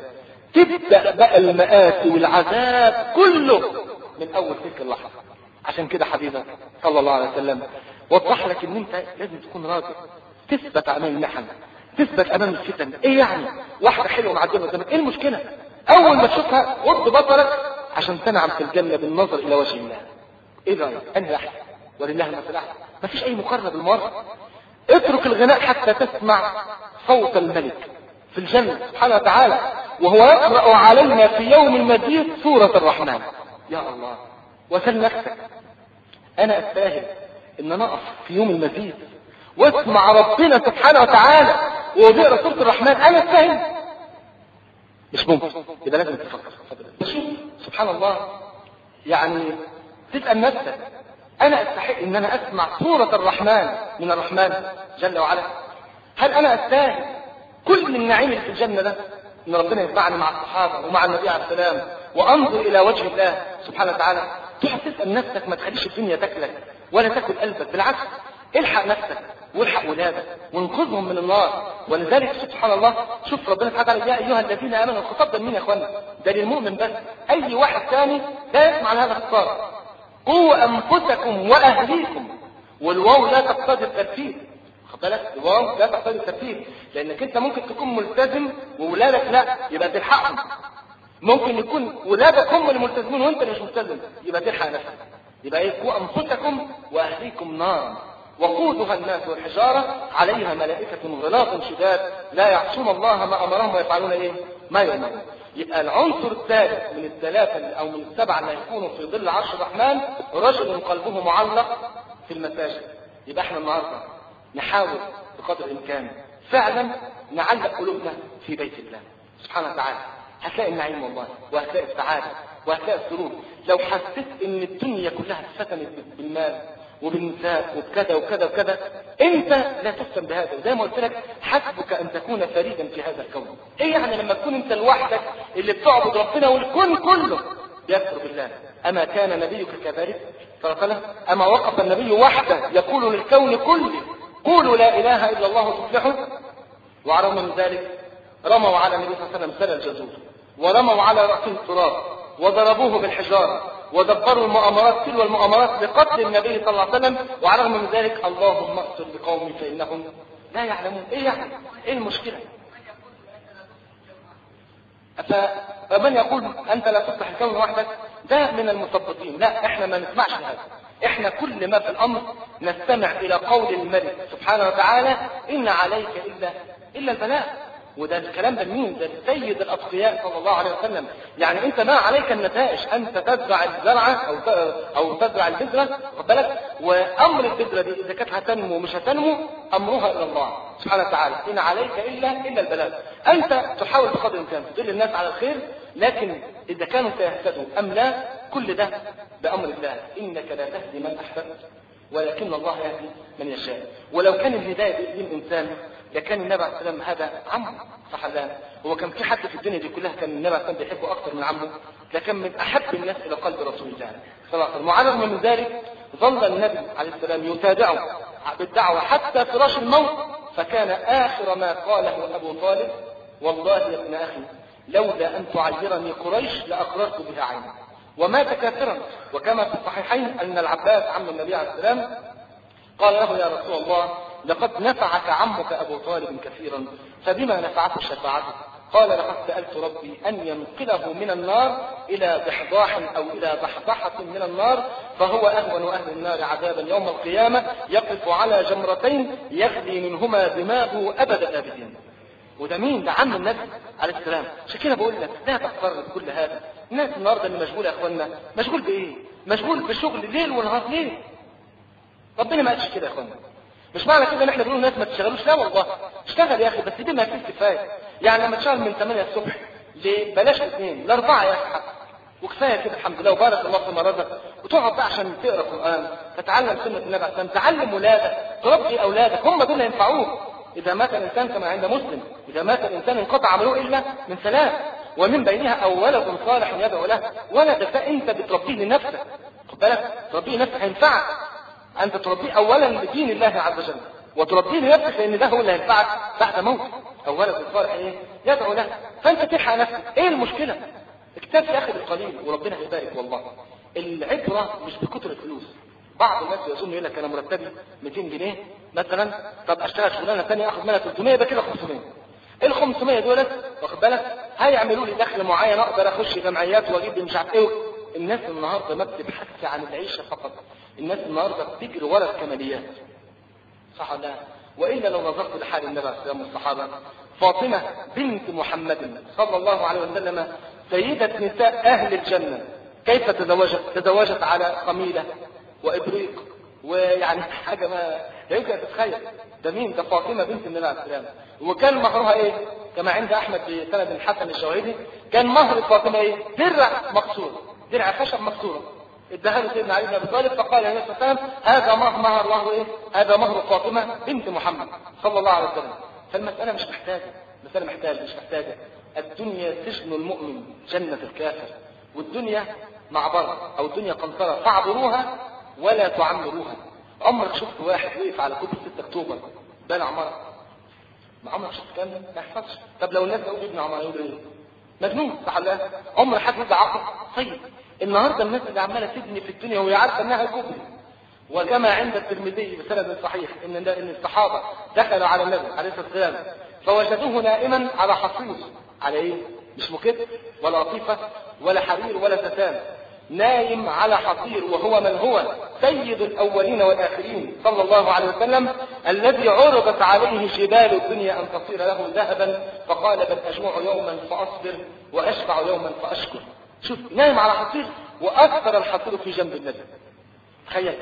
تبدأ بقى المآسي والعذاب كله من أول تلك اللحظة. عشان كده حبيبك صلى الله عليه وسلم وضح لك ان انت لازم تكون راجل، تثبت امام المحن، تثبت امام الفتن. ايه يعني واحدة حلوة معدية قدامك، ايه المشكلة؟ اول ما تشوفها غض بصرك عشان تنعم في الجنة بالنظر الى وجه الله. ايه رأيك؟ انهي احسن؟ ولله المثل الاعلى. مفيش اي مقارنة بالمرة. اترك الغناء حتى تسمع صوت الملك في الجنة سبحانه وتعالى وهو يقرأ علينا في يوم المزيد سورة الرحمن. يا الله، وسل نفسك انا استاهل ان انا اقف في يوم المزيد واسمع ربنا سبحانه وتعالى وهو بيقرأ سورة الرحمن؟ انا استاهل؟ مش ممكن. يبقى لازم تفكر. سبحان الله، يعني تسأل نفسك انا استحق ان انا اسمع سورة الرحمن من الرحمن جل وعلا؟ هل انا استاهل كل النعيم اللي في الجنة ده؟ ان ربنا يجمعني مع الصحابة ومع النبي عليه السلام وانظر الى وجه الله سبحانه وتعالى. تقعد تسأل نفسك، ما تخليش الدنيا تاكلك ولا تاكل قلبك، بالعكس الحق نفسك والحق ولادك وانقذهم من النار. ولذلك سبحان الله شوف ربنا سبحانه وتعالى يا ايها الذين امنوا. الخطاب ده لمين يا اخوانا؟ ده للمؤمن بس. اي واحد ثاني لا يسمع هذا الخطاب. قوا انفسكم واهليكم، والواو لا تقتضي الترتيب. خد بالك، الواو لا تقتضي الترتيب، لانك انت ممكن تكون ملتزم وولادك لا، يبقى تلحقهم. ممكن يكون ولادك هم الملتزمين وانت مش ملتزم، يبقى تلحق نفسك. يبقى ايه؟ قوا انفسكم واهليكم نارا وقودها الناس والحجارة عليها ملائكة غلاظ شداد لا يعصون الله ما أمرهم ويفعلون إيه؟ ما يؤمرون. يبقى العنصر الثالث من الثلاثة أو من السبعة اللي يكونوا في ظل عرش الرحمن رجل قلبه معلق في المساجد. يبقى احنا النهارده نحاول بقدر الإمكان فعلا نعلق قلوبنا في بيت الله سبحانه وتعالى. هتلاقي النعيم والله، وهتلاقي السعادة، وهتلاقي السرور. لو حسيت ان الدنيا كلها اتفتنت بالمال وبالنساء وبكذا وكذا وكذا، انت لا تفتن بهذا. زي ما قلت لك حسبك ان تكون فريدا في هذا الكون. ايه يعني لما تكون انت لوحدك اللي بتعبد ربنا والكون كله يكفر بالله؟ اما كان نبيك كذلك؟ فقال اما وقف النبي وحده يقول للكون كله قولوا لا اله الا الله تفلحوا؟ وعلى من ذلك رموا على النبي صلى الله عليه وسلم سل الجزور، ورموا على رأسه التراب، وضربوه بالحجارة، ودبروا المؤامرات تلو المؤامرات لقتل النبي صلى الله عليه وسلم، وعلى الرغم من ذلك اللهم اغفر لقومي فإنهم لا يعلمون. ايه يعني؟ ايه المشكلة؟ فمن يقول انت لا تصلح الكون وحدك ده من المثبطين. لا، احنا ما نسمعش هذا. احنا كل ما في الامر نستمع الى قول الملك سبحانه وتعالى ان عليك الا الا البلاغ. وده الكلام ده مين؟ ده سيد الاتقياء صلى الله عليه وسلم. يعني انت ما عليك النتائج، انت تزرع الزرعه او او تزرع البذره، خد بالك، وامر البذره دي اذا كانت هتنمو مش هتنمو امرها الى الله سبحانه وتعالى. ان عليك الا الا البلاغ. انت تحاول بقدر الامكان تدل الناس على الخير، لكن اذا كانوا سيهتدوا ام لا كل ده بامر الله. انك لا تهدي من احببت ولكن الله يهدي من يشاء. ولو كان الهدايه بايدين الانسان لكان النبي عليه السلام هذا عمه، صح ولا لا؟ هو كان في حد في الدنيا دي كلها كان النبي عليه السلام بيحبه اكثر من عمه؟ لكن من احب الناس الى قلب رسول الله صلى الله عليه وسلم. وعلى الرغم من ذلك ظل النبي عليه السلام يتابعه بالدعوه حتى فراش الموت. فكان اخر ما قاله ابو طالب: والله يا ابن اخي لولا ان تعيرني قريش لاقررت بها عيني. ومات كافرا. وكما في الصحيحين ان العباس عم النبي عليه السلام قال له: يا رسول الله لقد نفعك عمك ابو طالب كثيرا فبما نفعته شفاعته؟ قال: لقد سألت ربي ان ينقله من النار الى ضحضاح او الى ضحضحة من النار، فهو اهون اهل النار عذابا يوم القيامة، يقف على جمرتين يغلي منهما دماغه ابد الابدين. وده مين؟ ده عم النبي عليه السلام. عشان كده بقول لك لا تغتر بكل هذا. الناس النهارده اللي مشغوله يا اخوانا مشغول بايه؟ مشغول بشغل ليل ونهار. ليه؟ ربنا ما قالش كده يا اخوانا. مش معنى كده ان احنا بنقول الناس ما تشتغلوش، لا والله اشتغل يا اخي، بس دي ما فيش كفايه. يعني لما تشتغل من ثمانية الصبح لبلاش اثنين لاربعه يا اخي وكفايه كده الحمد لله وبارك الله فيما رزقك، وتقعد بقى عشان تقرا قران، تتعلم سنه النبي عليه السلام، تعلم ولادك، تربي اولادك، هم دول اللي ينفعوك. اذا مات الانسان كما عند مسلم: اذا مات الانسان انقطع عمله الا من ثلاث ومن بينها او ولد صالح يدعو له. ولدك ده انت بتربيه لنفسك، خد بالك، تربيه لنفسك هينفعك. انت تربيه اولا لدين الله عز وجل، وتربيه لنفسك لان ده هو اللي هينفعك بعد موتك. او ولد صالح ايه يدعو له. فانت تلحق نفسك. ايه المشكله؟ اكتفي يا اخي بالقليل وربنا هيبارك. والله العبره مش بكتر الفلوس. بعض الناس يظن يقول لك انا مرتبي مئتين جنيه مثلا، طب اشتغل شغلانه ثانيه اخذ منها ثلاثمية يبقى كده خمسمية. ال خمسمية دولت واخد بالك هيعملوا لي دخل معين اقدر اخش جمعيات واجيب مش عارف ايه. الناس النهارده ما بتبحث عن العيشه فقط، الناس النهارده بتجري ورا الكماليات، صح ولا لا؟ والا لو نظرت لحال النبي عليه الصلاه والصحابه، فاطمه بنت محمد صلى الله عليه وسلم سيده نساء اهل الجنه، كيف تزوجت؟ تزوجت على قميله وابريق، ويعني حاجه ما لا يمكن تتخيل. ده مين؟ ده فاطمه بنت النبي عليه السلام. وكان مهرها ايه؟ كما عند احمد في سند الحسن الشواهدي كان مهر فاطمه ايه؟ درع مكسور، درع خشب مكسوره، اداها له سيدنا علي بن ابي طالب، فقال النبي صلى الله عليه وسلم: هذا مهر مهر الله ايه؟ هذا مهر فاطمه بنت محمد صلى الله عليه وسلم. فالمساله مش محتاجه، المساله محتاجه مش محتاجه. الدنيا سجن المؤمن جنه الكافر، والدنيا معبره او الدنيا قنطره فاعبروها ولا تعمروها. عمرك شفت واحد وقف على كوبري ستة اكتوبر بنى عماره؟ ما عمرك شفت كلام ما يحصلش. طب لو الناس قالوا ابن عماره يقولوا ايه؟ مجنون، صح ولا لا؟ عمر حد يبقى عقل؟ طيب النهارده الناس اللي عماله تبني في الدنيا وهي عارفه انها كوبري. وكما عند الترمذي بسند صحيح ان ان الصحابه دخلوا على النبي عليه الصلاه والسلام فوجدوه نائما على حصير، على ايه؟ مش مكتب ولا قطيفه ولا حرير ولا ستان، نايم على حصير. وهو من هو؟ سيد الاولين والاخرين صلى الله عليه وسلم، الذي عرضت عليه جبال الدنيا ان تصير له ذهبا فقال: بل اجوع يوما فاصبر واشبع يوما فاشكر. شوف، نايم على حصير واكثر الحصير في جنب النبي. تخيل.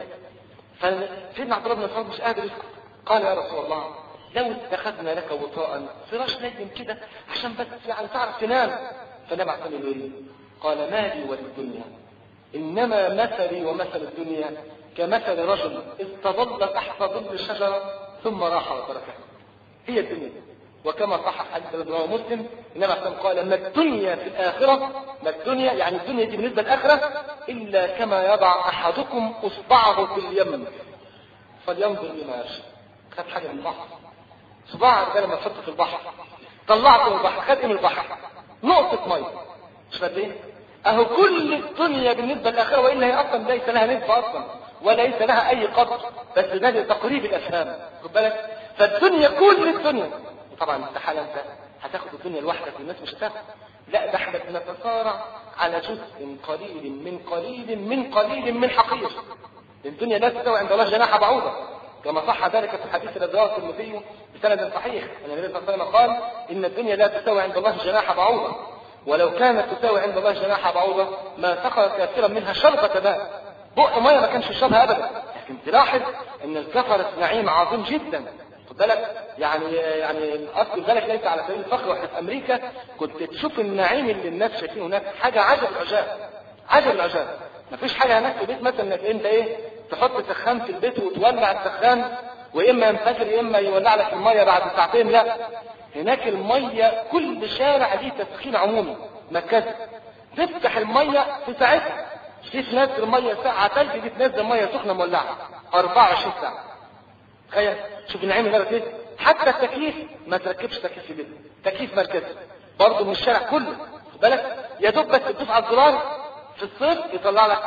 فسيدنا عبد الله بن مسعود مش قادر يسكت، قال: يا رسول الله لو اتخذنا لك وطاء فراش نايم كده عشان بس يعني تعرف تنام. فنبع سمي ايه؟ قال: مالي وللدنيا، انما مثلي ومثل الدنيا كمثل رجل استظل تحت ظل شجره ثم راح وتركها. هي الدنيا. وكما صح حديث رواه مسلم انما قال: ما الدنيا في الاخره، ما الدنيا يعني الدنيا دي بالنسبه للاخره الا كما يضع احدكم اصبعه في اليم فلينظر بما يشاء. خد حاجه من البحر، صباعك ده لما تحطه في البحر طلعته من البحر، خد من البحر نقطة مية، مش قد ايه؟ اهو كل الدنيا بالنسبة للآخرة، وإلا هي أصلا ليس لها نسبة أصلا وليس لها أي قدر، بس ده تقريب الأفهام، خد بالك؟ فالدنيا كل الدنيا، وطبعا استحالة أنت هتاخد الدنيا لوحدك والناس مش هتاخد، لا ده احنا بنتصارع على جزء قليل من قليل من قليل من حقير. الدنيا لا تساوي عند الله جناح بعوضة، كما صح ذلك في الحديث الذي رواه الترمذي بسند صحيح ان النبي صلى الله عليه وسلم قال ان الدنيا لا تساوي عند الله جناح بعوضة، ولو كانت تساوي عند الله جناح بعوضة ما سقى كافرا منها شربة ماء، بق ميه ما كانش يشربها ابدا. لكن تلاحظ ان الكفر نعيم عظيم جدا، خد بالك؟ يعني يعني اصل ذلك ليس على سبيل الفخر، واحنا في امريكا كنت تشوف النعيم اللي الناس شايفينه هناك حاجه عجب العجاب، عجب العجاب. مفيش حاجه هناك في البيت مثلا انك انت ايه تحط سخان في البيت وتولع السخان واما ينفجر يا اما يولع لك الميه بعد ساعتين، لا هناك الميه كل شارع ليه تسخين عمومي مركزي، تفتح الميه في ساعتها، في تنزل الميه ساعه ثلج دي تنزل ميه سخنه مولعه أربعة وعشرين ساعه. تخيل شوف النعيم اللي ايه. حتى التكييف ما تركبش تكييف في البيت، تكييف مركزي برضه من الشارع كله، خد بالك؟ يا دوب بس تدوس على الزرار في الصيف يطلع لك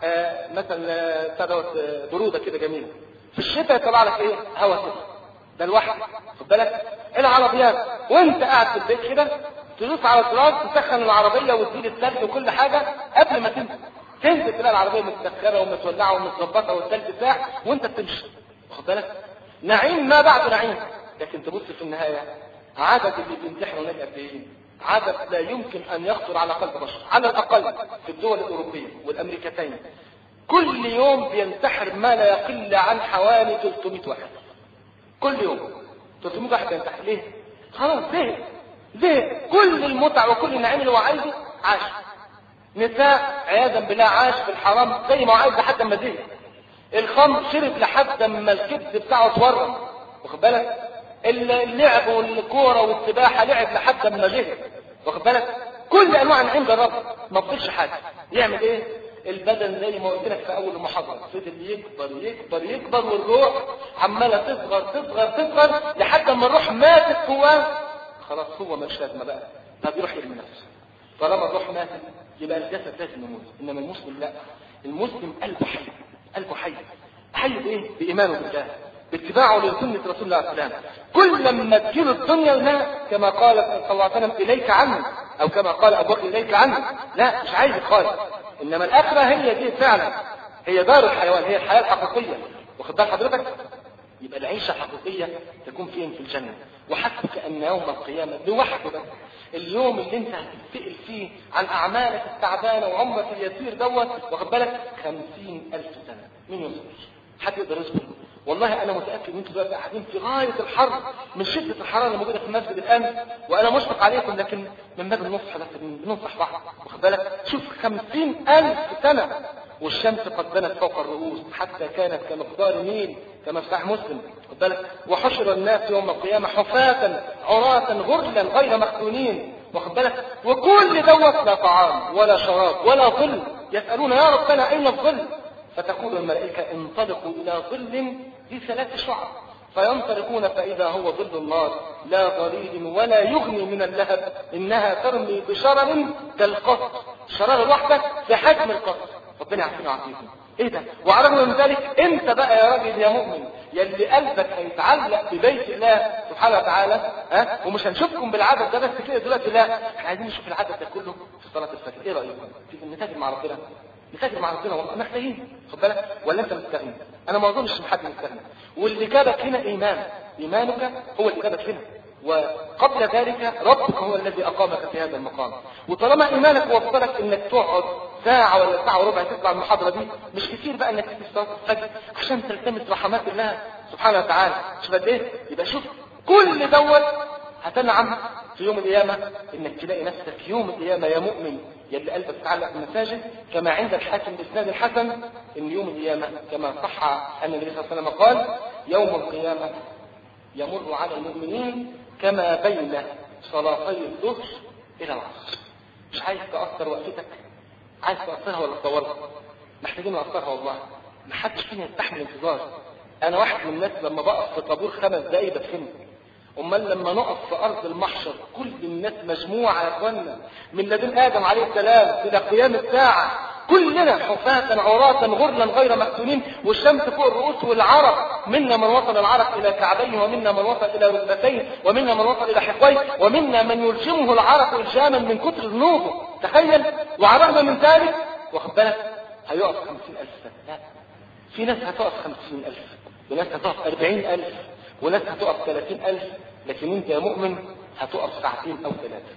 آه مثلا آه بروده كده جميله، في الشتاء يطلع لك ايه هواء كده، ده الواحد، خد بالك؟ العربيات وانت قاعد في البيت كده تدوس على الزرار تسخن العربيه وتزيل الثلج وكل حاجه قبل ما تنزل، تنزل تلاقي العربيه متسخره ومتولعه ومتظبطه والثلج ساح وانت بتمشي، خد بالك؟ نعيم ما بعد نعيم. لكن تبص في النهايه عدد اللي بيمتحنوا هناك قد ايه؟ عدد لا يمكن ان يخطر على قلب بشر، على الاقل في الدول الاوروبيه والامريكتين كل يوم بينتحر ما لا يقل عن حوالي ثلاثمائة واحد، كل يوم ثلاثمائة واحد ينتحر. ليه؟ خلاص زهق، زهق كل المتع وكل النعيم اللي هو عايزه عاش. نساء عياذا بالله عاش في الحرام زي ما هو عايز لحد ما زهق. الخمر شرب لحد ما الكبد بتاعه اتورم، واخد بالك؟ اللعب والكوره والسباحه لعب لحد ما زهق، واخد بالك؟ كل انواع النعيم جربها ما فضلش حاجه. يعمل ايه؟ البدن زي ما قلت لك في اول المحاضره فضل يكبر يكبر يكبر، والروح عماله تصغر تصغر تصغر لحد ما الروح ماتت جواه، خلاص هو مش لازمه بقى، طب يروح يرمي نفسه. طالما الروح ماتت يبقى الجسد لازم يموت، انما المسلم لا، المسلم قلبه حي، قلبه حي، حي بايه؟ بايمانه بالله، باتباعه لسنه رسول الله صلى الله عليه وسلم. كل لما تجيله الدنيا لا، كما قال صلى الله عليه وسلم اليك عني، او كما قال ابو بكر اليك عني، لا مش عايز خالص. انما الاخره هي دي فعلا، هي دار الحيوان، هي الحياه الحقيقيه، واخد بال حضرتك؟ يبقى العيشه الحقيقيه تكون فين؟ في الجنه. وحسبك ان يوم القيامه لوحده بس، اليوم اللي انت هتسأل فيه عن اعمالك التعبانه وعمرك اليسير دوت، واخد بالك؟ خمسين الف سنه، مين يصبر؟ حد يقدر يصبر؟ والله انا متاكد ان انتم دلوقتي قاعدين في غايه الحر من شده الحراره اللي موجوده في المسجد الان، وانا مشفق عليكم، لكن من باب النصح بس بننصح بعض، واخد بالك؟ شوف خمسين الف سنه والشمس قد بنت فوق الرؤوس حتى كانت كمقدار ميل كما في صحيح مسلم، واخد بالك؟ وحشر الناس يوم القيامه حفاة عراة غرلا غير مختونين، واخد بالك؟ وكل دوت لا طعام ولا شراب ولا ظل، يسالون يا ربنا اين الظل؟ فتقول الملائكه انطلقوا الى ظل ذي ثلاث شعب، فينطلقون فاذا هو ظل النار لا ضرير ولا يغني من اللهب، انها ترمي بشرر كالقصر، الشراره الواحده في حجم القصر، ربنا يعافينا ويعافيكم. ايه ده؟ وعلى الرغم من ذلك انت بقى يا راجل يا مؤمن يلي قلبك هيتعلق ببيت الله سبحانه وتعالى، ها، ومش هنشوفكم بالعدد ده بس كده دلوقتي، لا احنا عايزين نشوف العدد ده كله في صلاه الفجر. ايه رايكم؟ تيجي نتاجر مع ربنا، نتاجر مع ربنا، والله محتاجين، خد بالك؟ ولا انت مستغني؟ انا ما اظنش ان حد مستغني، واللي جابك هنا ايمان، ايمانك هو اللي جابك هنا، وقبل ذلك ربك هو الذي اقامك في هذا المقام. وطالما ايمانك وصلك انك تقعد ساعه ولا ساعه وربع تطلع المحاضره دي، مش كتير بقى انك تيجي صلاه الفجر عشان تلتمس رحمات الله سبحانه وتعالى. شوف قد ايه؟ يبقى شوف كل دوت هتنعم في يوم القيامه انك تلاقي نفسك يوم القيامه يا مؤمن يلي قلبك تعلق بالمساجد، كما عند الحاكم باسناد الحسن ان يوم القيامه كما صح ان النبي صلى الله عليه وسلم قال يوم القيامه يمر على المؤمنين كما بين صلاتي الظهر الى العصر. مش عايز تاثر وقفتك؟ عايز تاثرها ولا تصورها؟ محتاجين ناثرها والله، محدش فينا يستحمل انتظار. انا واحد من الناس لما بقف في طابور خمس دقايق بتخنق، امال لما نقف في ارض المحشر كل الناس مجموعه يا اخوانا من لدن ادم عليه السلام الى قيام الساعه، كلنا حفاة عراة غرلا غير مفتونين، والشمس فوق الرؤوس والعرق، منا من وصل العرق الى كعبيه، ومنا من وصل الى ركبتيه، ومنا من وصل الى حقويه، ومنا من يلجمه العرق الجاما من كتر ذنوبه. تخيل، وعرفنا من ذلك واخد بالك هيقف خمسين ألف سنة. لا، في ناس هتقف خمسين ألف، وناس هتقف أربعين ألف، وناس هتقف ثلاثين ألف، لكن انت يا مؤمن هتقف ساعتين او ثلاثة.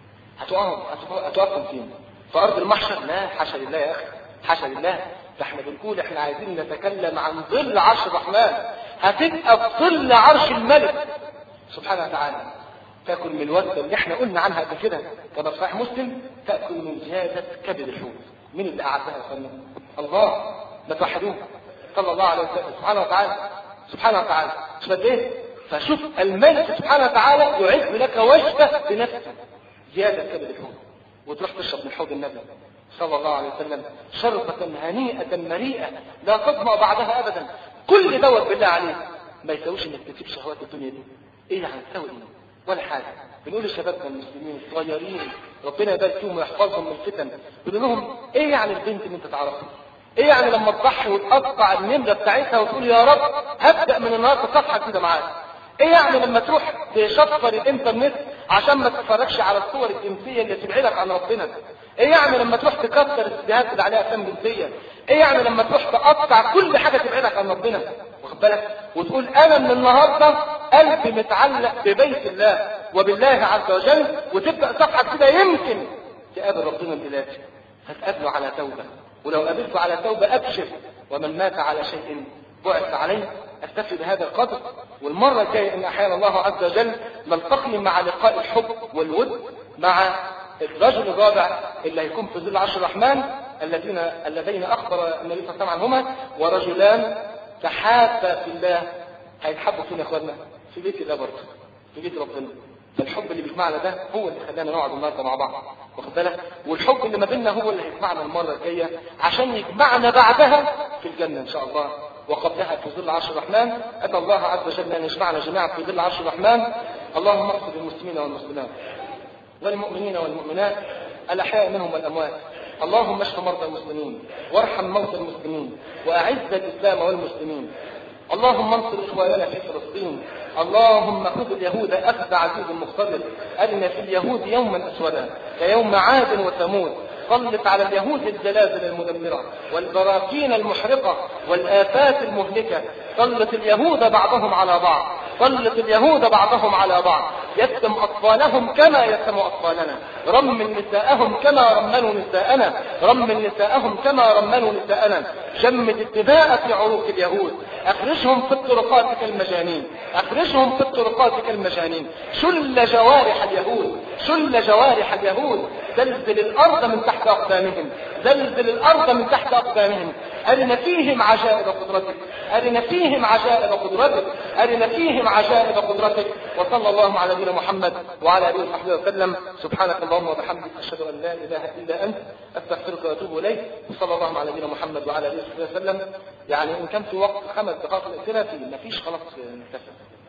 هتقف هتقف خمسين في ارض المحشر؟ لا، حاشا لله يا اخي، حاشا لله. فاحنا بنقول احنا عايزين نتكلم عن ظل عرش الرحمن، هتبقى في ظل عرش الملك سبحانه وتعالى. تاكل من الوجبه اللي احنا قلنا عنها قبل كده كما في صحيح مسلم، تاكل من زياده كبد الحوت. مين اللي قعدها يا اخوانا؟ الله. ما توحدوه صلى الله عليه وسلم سبحانه وتعالى سبحانه وتعالى. مش قد ايه؟ فشوف الملك سبحانه وتعالى يعد لك وجبه بنفسه زياده كبد الحوت، وتروح تشرب من حوض النبي صلى الله عليه وسلم شربة هنيئة مريئة لا تظمأ بعدها ابدا. كل دوت بالله عليك ما يساويش انك تسيب شهوات الدنيا دي. ايه يعني تساوي ايه؟ ولا حاجه. بنقول لشبابنا المسلمين الصغيرين ربنا يبارك فيهم ويحفظهم من الفتن، بنقول لهم ايه يعني البنت اللي انت تعرفها؟ ايه يعني لما تضحي وتقطع النمره بتاعتها وتقول يا رب هبدا من النهارده صفحه كده معاك؟ ايه يعني لما تروح تشفر الانترنت عشان ما تتفرجش على الصور الجنسيه اللي تبعدك عن ربنا؟ ايه يعني لما تروح تكسر السيديهات اللي عليها افلام جنسيه؟ ايه يعني لما تروح تقطع كل حاجه تبعدك عن ربنا؟ واخد بالك؟ وتقول انا من النهارده قلبي متعلق ببيت الله وبالله عز وجل، وتبدا صفحه كده يمكن تقابل ربنا الالهي، هتقابله على توبه، ولو قابلته على توبه ابشر، ومن مات على شيء بعث عليه. اكتفي بهذا القدر، والمره الجايه ان احيانا الله عز وجل نلتقي مع لقاء الحب والود مع الرجل الرابع اللي هيكون في ظل عرش الرحمن، الذين اللذين اخبر النبي صلى الله عليه وسلم عنهما، ورجلان تحابا في الله. هيتحبوا فينا يا اخواننا في بيت الله برضه، في بيت ربنا. فالحب اللي بيجمعنا ده هو اللي خلانا نقعد النهارده مع بعض، واخد بالك؟ والحب اللي ما بيننا هو اللي هيجمعنا المره الجايه عشان يجمعنا بعدها في الجنه ان شاء الله، وقبلها في ظل عرش الرحمن. اتى الله عز وجل ان يجمعنا جميعا في ظل عرش الرحمن. اللهم اغفر للمسلمين والمسلمات والمؤمنين والمؤمنات الاحياء منهم والاموات. اللهم اشف مرضى المسلمين، وارحم موتى المسلمين، واعز الاسلام والمسلمين. اللهم انصر اخواننا في فلسطين. اللهم خذ اليهود اخذ عزيز مقتدر. ارنا في اليهود يوما اسودا كيوم عاد وثمود. سلط على اليهود الزلازل المدمره والبراكين المحرقه والافات المهلكه. سلط اليهود بعضهم على بعض، سلط اليهود بعضهم على بعض. يتم اطفالهم كما يتم اطفالنا، رمل نساءهم كما رملوا نساءنا، رمل نساءهم كما رملوا نساءنا. جمد الدماء في عروق اليهود، اخرجهم في الطرقات كالمجانين، اخرجهم في الطرقات كالمجانين. شل جوارح اليهود، شل جوارح اليهود. زلزل الارض من تحت اقدامهم، زلزل الارض من تحت اقدامهم. ارنا فيهم عجائب قدرتك، ارنا فيهم عجائب قدرتك، ارنا فيهم عجائب قدرتك. وصلى الله على نبينا محمد وعلى اله وصحبه وسلم. سبحانك اللهم وبحمدك، اشهد ان لا اله الا انت، استغفرك واتوب اليك. وصلى الله على نبينا محمد وعلى اله وصحبه وسلم. يعني ان كان في وقت خمس دقائق الاسئله فيه، ما فيش خلاص نكتفي.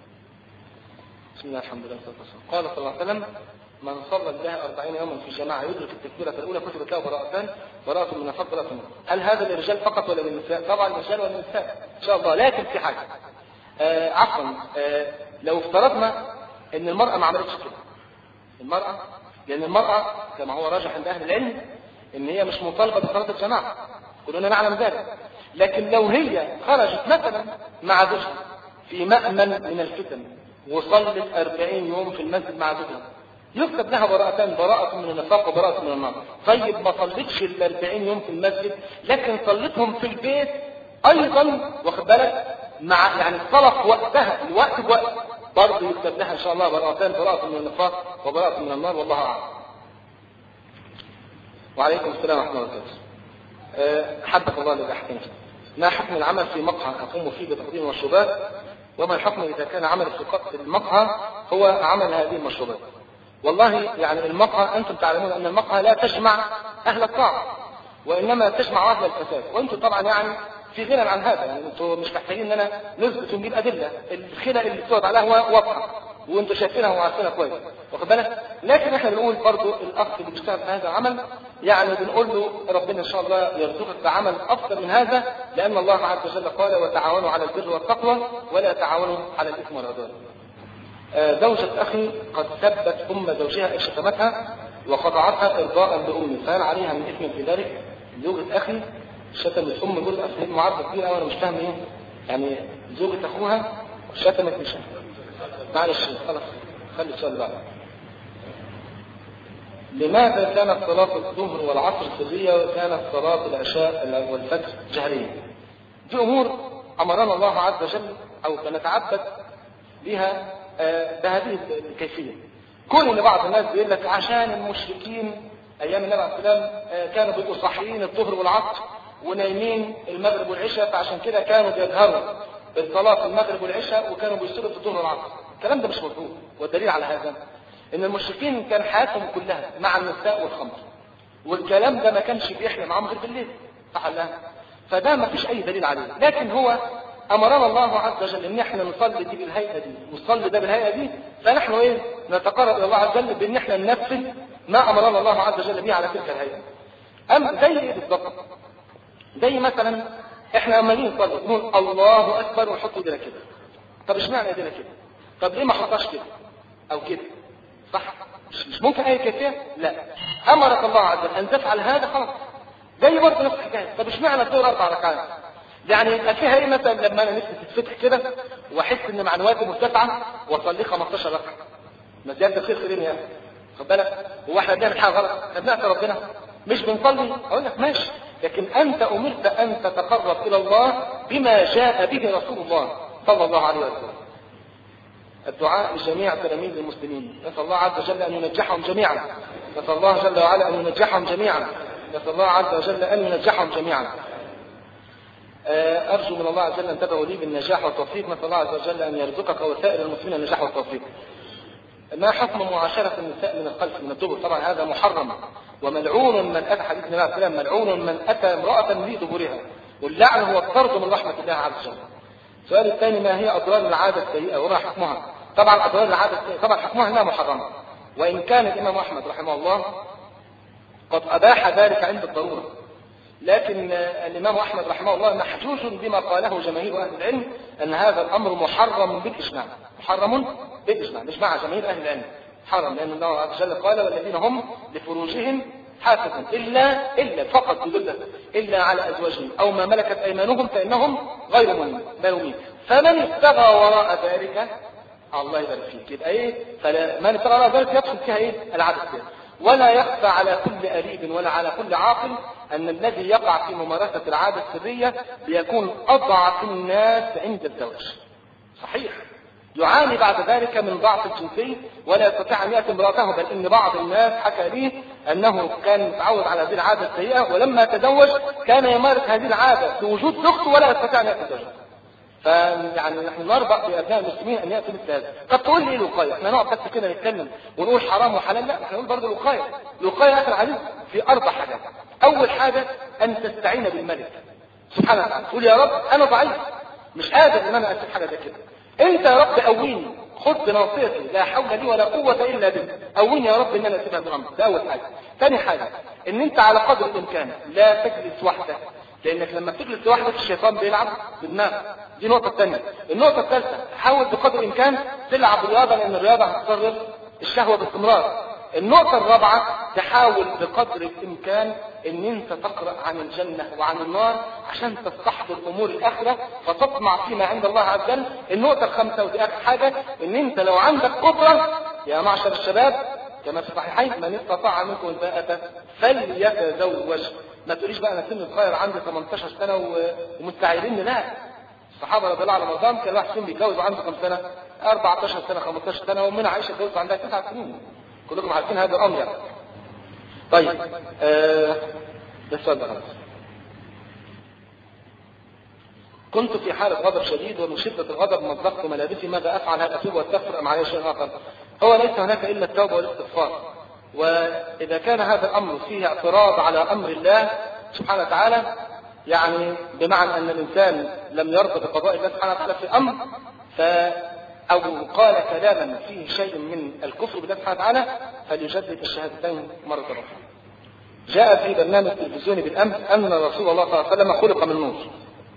بسم الله الحمد لله والصلاه والسلام. قال صلى الله عليه وسلم: من صلى الله أربعين يوما في جماعة يدرك التكبيرة الأولى كتبت له براءتان، براءة من الفضل براءة من. هل هذا للرجال فقط ولا للنساء؟ طبعا للرجال والنساء إن شاء الله. لكن في حاجة آه عفوا آه لو افترضنا إن المرأة ما عملتش كده، المرأة لأن المرأة كما هو راجح عند أهل العلم إن هي مش مطالبة بصلاة الجماعة، كلنا نعلم ذلك. لكن لو هي خرجت مثلا مع زوجها في مأمن من الفتن وصلت أربعين يوم في المسجد مع زوجها، يكتب لها براءتان، براءة من النفاق وبراءة من النار. طيب ما صلتش ال أربعين يوم في المسجد لكن صلتهم في البيت ايضا، واخد بالك، مع يعني الصلاة في وقتها، الوقت بوقت، برضه يكتب لها ان شاء الله براءتان، براءة من النفاق وبراءة من النار، والله اعلم. وعليكم السلام ورحمة الله وبركاته. حبك الله الذي احسنت. ما حكم العمل في مقهى اقوم فيه بتقديم المشروبات؟ وما الحكم اذا كان عمل في المقهى هو عمل هذه المشروبات؟ والله يعني المقهى انتم تعلمون ان المقهى لا تجمع اهل الطاعه، وانما تجمع اهل الفساد، وانتم طبعا يعني في غنى عن هذا. يعني انتم مش محتاجين ان انا نثبت ونجيب ادله، الخلل اللي بتقعد عليها هو واضحه. وانتوا شايفينها وعارفينها كويس، واخد بالك؟ لكن احنا بنقول برضه الاخ اللي بيشتغل في هذا العمل يعني بنقول له ربنا ان شاء الله يرزقك بعمل افضل من هذا، لان الله عز وجل قال وتعاونوا على البر والتقوى ولا تعاونوا على الاثم والعدوان. آه زوجة اخي قد سبت ام زوجها، شتمتها وقطعتها ارضاء لامي، فهل عليها من اثم في ذلك؟ زوجة اخي شتمت ام جوز اخي، معارضه كبيره وانا مش فاهم ايه يعني زوجة اخوها شتمت مش معلش خلاص خلي السؤال بعد. لماذا كانت صلاة الظهر والعصر سرية وكانت صلاة العشاء والفجر جهرية؟ دي أمور أمرنا الله عز وجل أو نتعبد بها بهذه الكيفية. كل اللي بعض الناس بيقول لك عشان المشركين أيام النبي عليه السلام كانوا بيبقوا صاحيين الظهر والعصر ونايمين المغرب والعشاء، فعشان كده كانوا بيجهروا بالصلاة في المغرب والعشاء وكانوا بيصلوا في الظهر والعصر. الكلام ده مش مظبوط، والدليل على هذا ان المشركين كان حياتهم كلها مع النساء والخمر، والكلام ده ما كانش بيحلم معاهم غير بالليل، صح ولا لا؟ فده ما فيش اي دليل عليه، لكن هو امرنا الله عز وجل ان احنا نصلي دي بالهيئه دي ونصلي ده بالهيئه دي، فنحن ايه نتقرب الى الله عز وجل بان احنا ننفذ ما امرنا الله عز وجل به على تلك الهيئه. ام زي ايه بالظبط؟ زي مثلا احنا لما نيجي نصلي نقول الله اكبر ونحط ايدينا كده. طب اشمعنى ايدينا كده؟ طب ليه ما احطهاش كده او كده؟ صح؟ مش ممكن اي كيفيه؟ لا، امرك الله عز وجل ان تفعل هذا خلاص. زي برضه نفس الحكايه. طب اشمعنى الظهر اربع ركعات؟ يعني يبقى فيها ايه مثلا لما انا نفسي تتفتح كده واحس ان معنوياتي مرتفعه واصلي خمستاشر ركعه؟ ما زياده الخير خيرين يا اخي، خد بالك؟ هو احنا بنعمل حاجه غلط؟ احنا بنعصي ربنا؟ مش بنصلي؟ اقول لك ماشي، لكن انت امرت ان تتقرب الى الله بما جاء به رسول الله صلى الله عليه وسلم. الدعاء لجميع تلاميذ المسلمين، نسأل الله عز وجل أن ينجحهم جميعا، نسأل الله جل وعلا أن ينجحهم جميعا، نسأل الله عز وجل أن ينجحهم جميعا. أرجو من الله عز وجل أن تدعو لي بالنجاح والتوفيق، نسأل الله عز وجل أن يرزقك وسائر المسلمين النجاح والتوفيق. ما حكم معاشرة النساء من الخلف من الدبر؟ طبعا هذا محرم، وملعون من أتى حديث النبي عليه السلام ملعون من أتى امرأة في دبرها، واللعن هو الطرد من رحمة الله عز وجل. السؤال الثاني، ما هي أضرار العادة السيئة وما حكمها؟ طبعا أضرار العادة السيئة طبعا حكمها أنها محرمة، وإن كان الإمام أحمد رحمه الله قد أباح ذلك عند الضرورة، لكن الإمام أحمد رحمه الله محجوج بما قاله جماهير أهل العلم أن هذا الأمر محرم بالإجماع، محرم بالإجماع، إجماع جماهير أهل العلم حرم، لأن الله عز وجل قال والذين هم لفروجهم حافظون إلا إلا فقط بدلة إلا على أزواجهم أو ما ملكت أيمانهم فإنهم غير ملومين، فمن ابتغى وراء ذلك الله يبارك فيك يبقى إيه؟ فمن ابتغى وراء ذلك يدخل فيها إيه؟ العادة السيئة. ولا يخفى على كل أريب ولا على كل عاقل أن الذي يقع في ممارسة العادة السرية بيكون أضعف الناس عند الزواج. صحيح، يعاني بعد ذلك من ضعف الجنسي ولا يستطيع أن يأتي امرأته، بل إن بعض الناس حكى لي أنه كان متعود على هذه العادة السيئة ولما تزوج كان يمارس هذه العادة في وجود أخته ولا يستطيع أن يأتي زوجها. فيعني نحن نربط بأبناء المسلمين أن يأتي مثل هذا. طب تقول لي الوقاية؟ احنا نقعد بس كده نتكلم ونقول حرام وحلال؟ لا، احنا نقول برضه الوقاية. الوقاية يا أخي العزيز في أربع حاجات. أول حاجة أن تستعين بالملك سبحانه وتعالى، تقول يا رب أنا ضعيف مش قادر إن أنا أسيب حاجة زي كده، أنت يا رب قويني، خذ بناصيتي لا حول لي ولا قوة إلا بك، قويني يا رب إن أنا أسيبها بالأمر. ده أول حاجة. ثاني حاجة إن أنت على قدر الإمكان لا تجلس وحدك، لأنك لما بتجلس لوحدك الشيطان بيلعب بدماغك. دي النقطة الثانية. النقطة الثالثة حاول بقدر الإمكان تلعب رياضة، لأن الرياضة هتصرف الشهوة باستمرار. النقطة الرابعة تحاول بقدر الإمكان إن أنت تقرأ عن الجنة وعن النار عشان تستحضر أمور الآخرة فتطمع فيما عند الله عز وجل. النقطة الخامسة ودي آخر حاجة، إن أنت لو عندك قدرة يا معشر الشباب كما في الصحيحين من استطاع منكم الباءة فليتزوج. ما تقوليش بقى أنا سن صغير عندي ثمانية عشر سنة ومستعيرين، لا. الصحابة رضي الله عنهم وارضاهم كان واحد فيهم بيتجوز وعنده كم سنة؟ أربعة عشر سنة خمسة عشر سنة، ومن عائشة اتجوزت عندها تسع سنين. كلكم عارفين هذا الأمر يعني. طيب آه ده السؤال ده خلاص. كنت في حالة غضب شديد ومن شدة الغضب مزقت ملابسي، ماذا أفعل؟ هل أتوب واستغفر أم علي شيء آخر؟ هو ليس هناك إلا التوبة والاستغفار، وإذا كان هذا الأمر فيه اعتراض على أمر الله سبحانه وتعالى، يعني بمعنى أن الإنسان لم يرضى بقضاء الله سبحانه وتعالى في أمر، أو قال كلاما فيه شيء من الكفر بالله سبحانه وتعالى فليجدد الشهادتين مرة أخرى. جاء في برنامج تلفزيوني بالأمس أن رسول الله صلى الله عليه وسلم خلق من نور.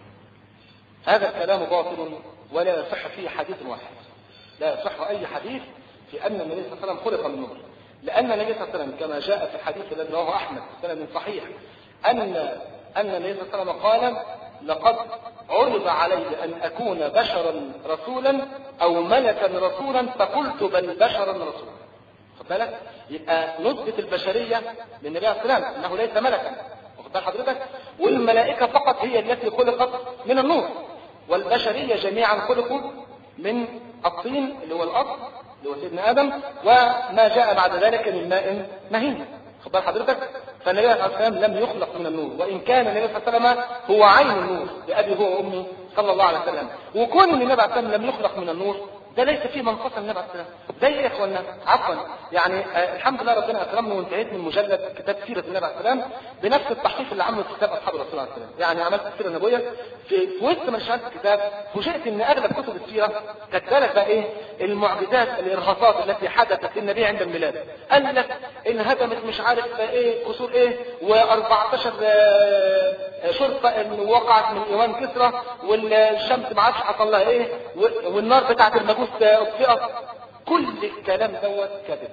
هذا الكلام باطل ولا يصح فيه حديث واحد. لا يصح أي حديث في أن النبي صلى الله عليه وسلم خلق من نور، لأن النبي صلى الله عليه وسلم كما جاء في الحديث الذي رواه أحمد بسند صحيح أن أن النبي صلى الله عليه وسلم قال: لقد عرض علي أن أكون بشرا رسولا أو ملكا رسولا فقلت بل بشرا رسولا. خد بالك؟ يبقى نثبت البشرية للنبي عليه السلام أنه ليس ملكا، واخد بال حضرتك؟ والملائكة فقط هي التي خلقت من النور، والبشرية جميعا خلقوا من الطين اللي هو الأرض اللي هو سيدنا آدم، وما جاء بعد ذلك من ماء مهين. خد بال حضرتك؟ فالنبي عليه الصلاة والسلام لم يخلق من النور، وإن كان النبي صلى الله عليه وسلم هو عين النور بأبي هو وأمي صلى الله عليه وسلم، وكون النبي عليه الصلاة والسلام لم يخلق من النور ده ليس فيه منقصة النبي عليه الصلاة والسلام. زي ايه يا اخوانا؟ عفوا يعني آه الحمد لله ربنا اكرمنا وانتهيت من مجلد كتاب سيرة النبي عليه الصلاة والسلام بنفس التحقيق اللي عمله كتاب اصحاب الرسول عليه السلام. يعني عملت السيرة النبوية في, في وسط ما شرحت الكتاب فوجئت ان اغلب كتب السيرة كانت لك بقى ايه؟ المعجزات الارهاصات التي حدثت للنبي عند الميلاد. قال لك ان هدمت مش عارف ايه قصور ايه واربعتاشر آه شرطة وقعت من ايوان كسرى والشمس ما عادش حصل لها ايه والنار بتاعت المجوس اطفئت. كل الكلام دوت كذب،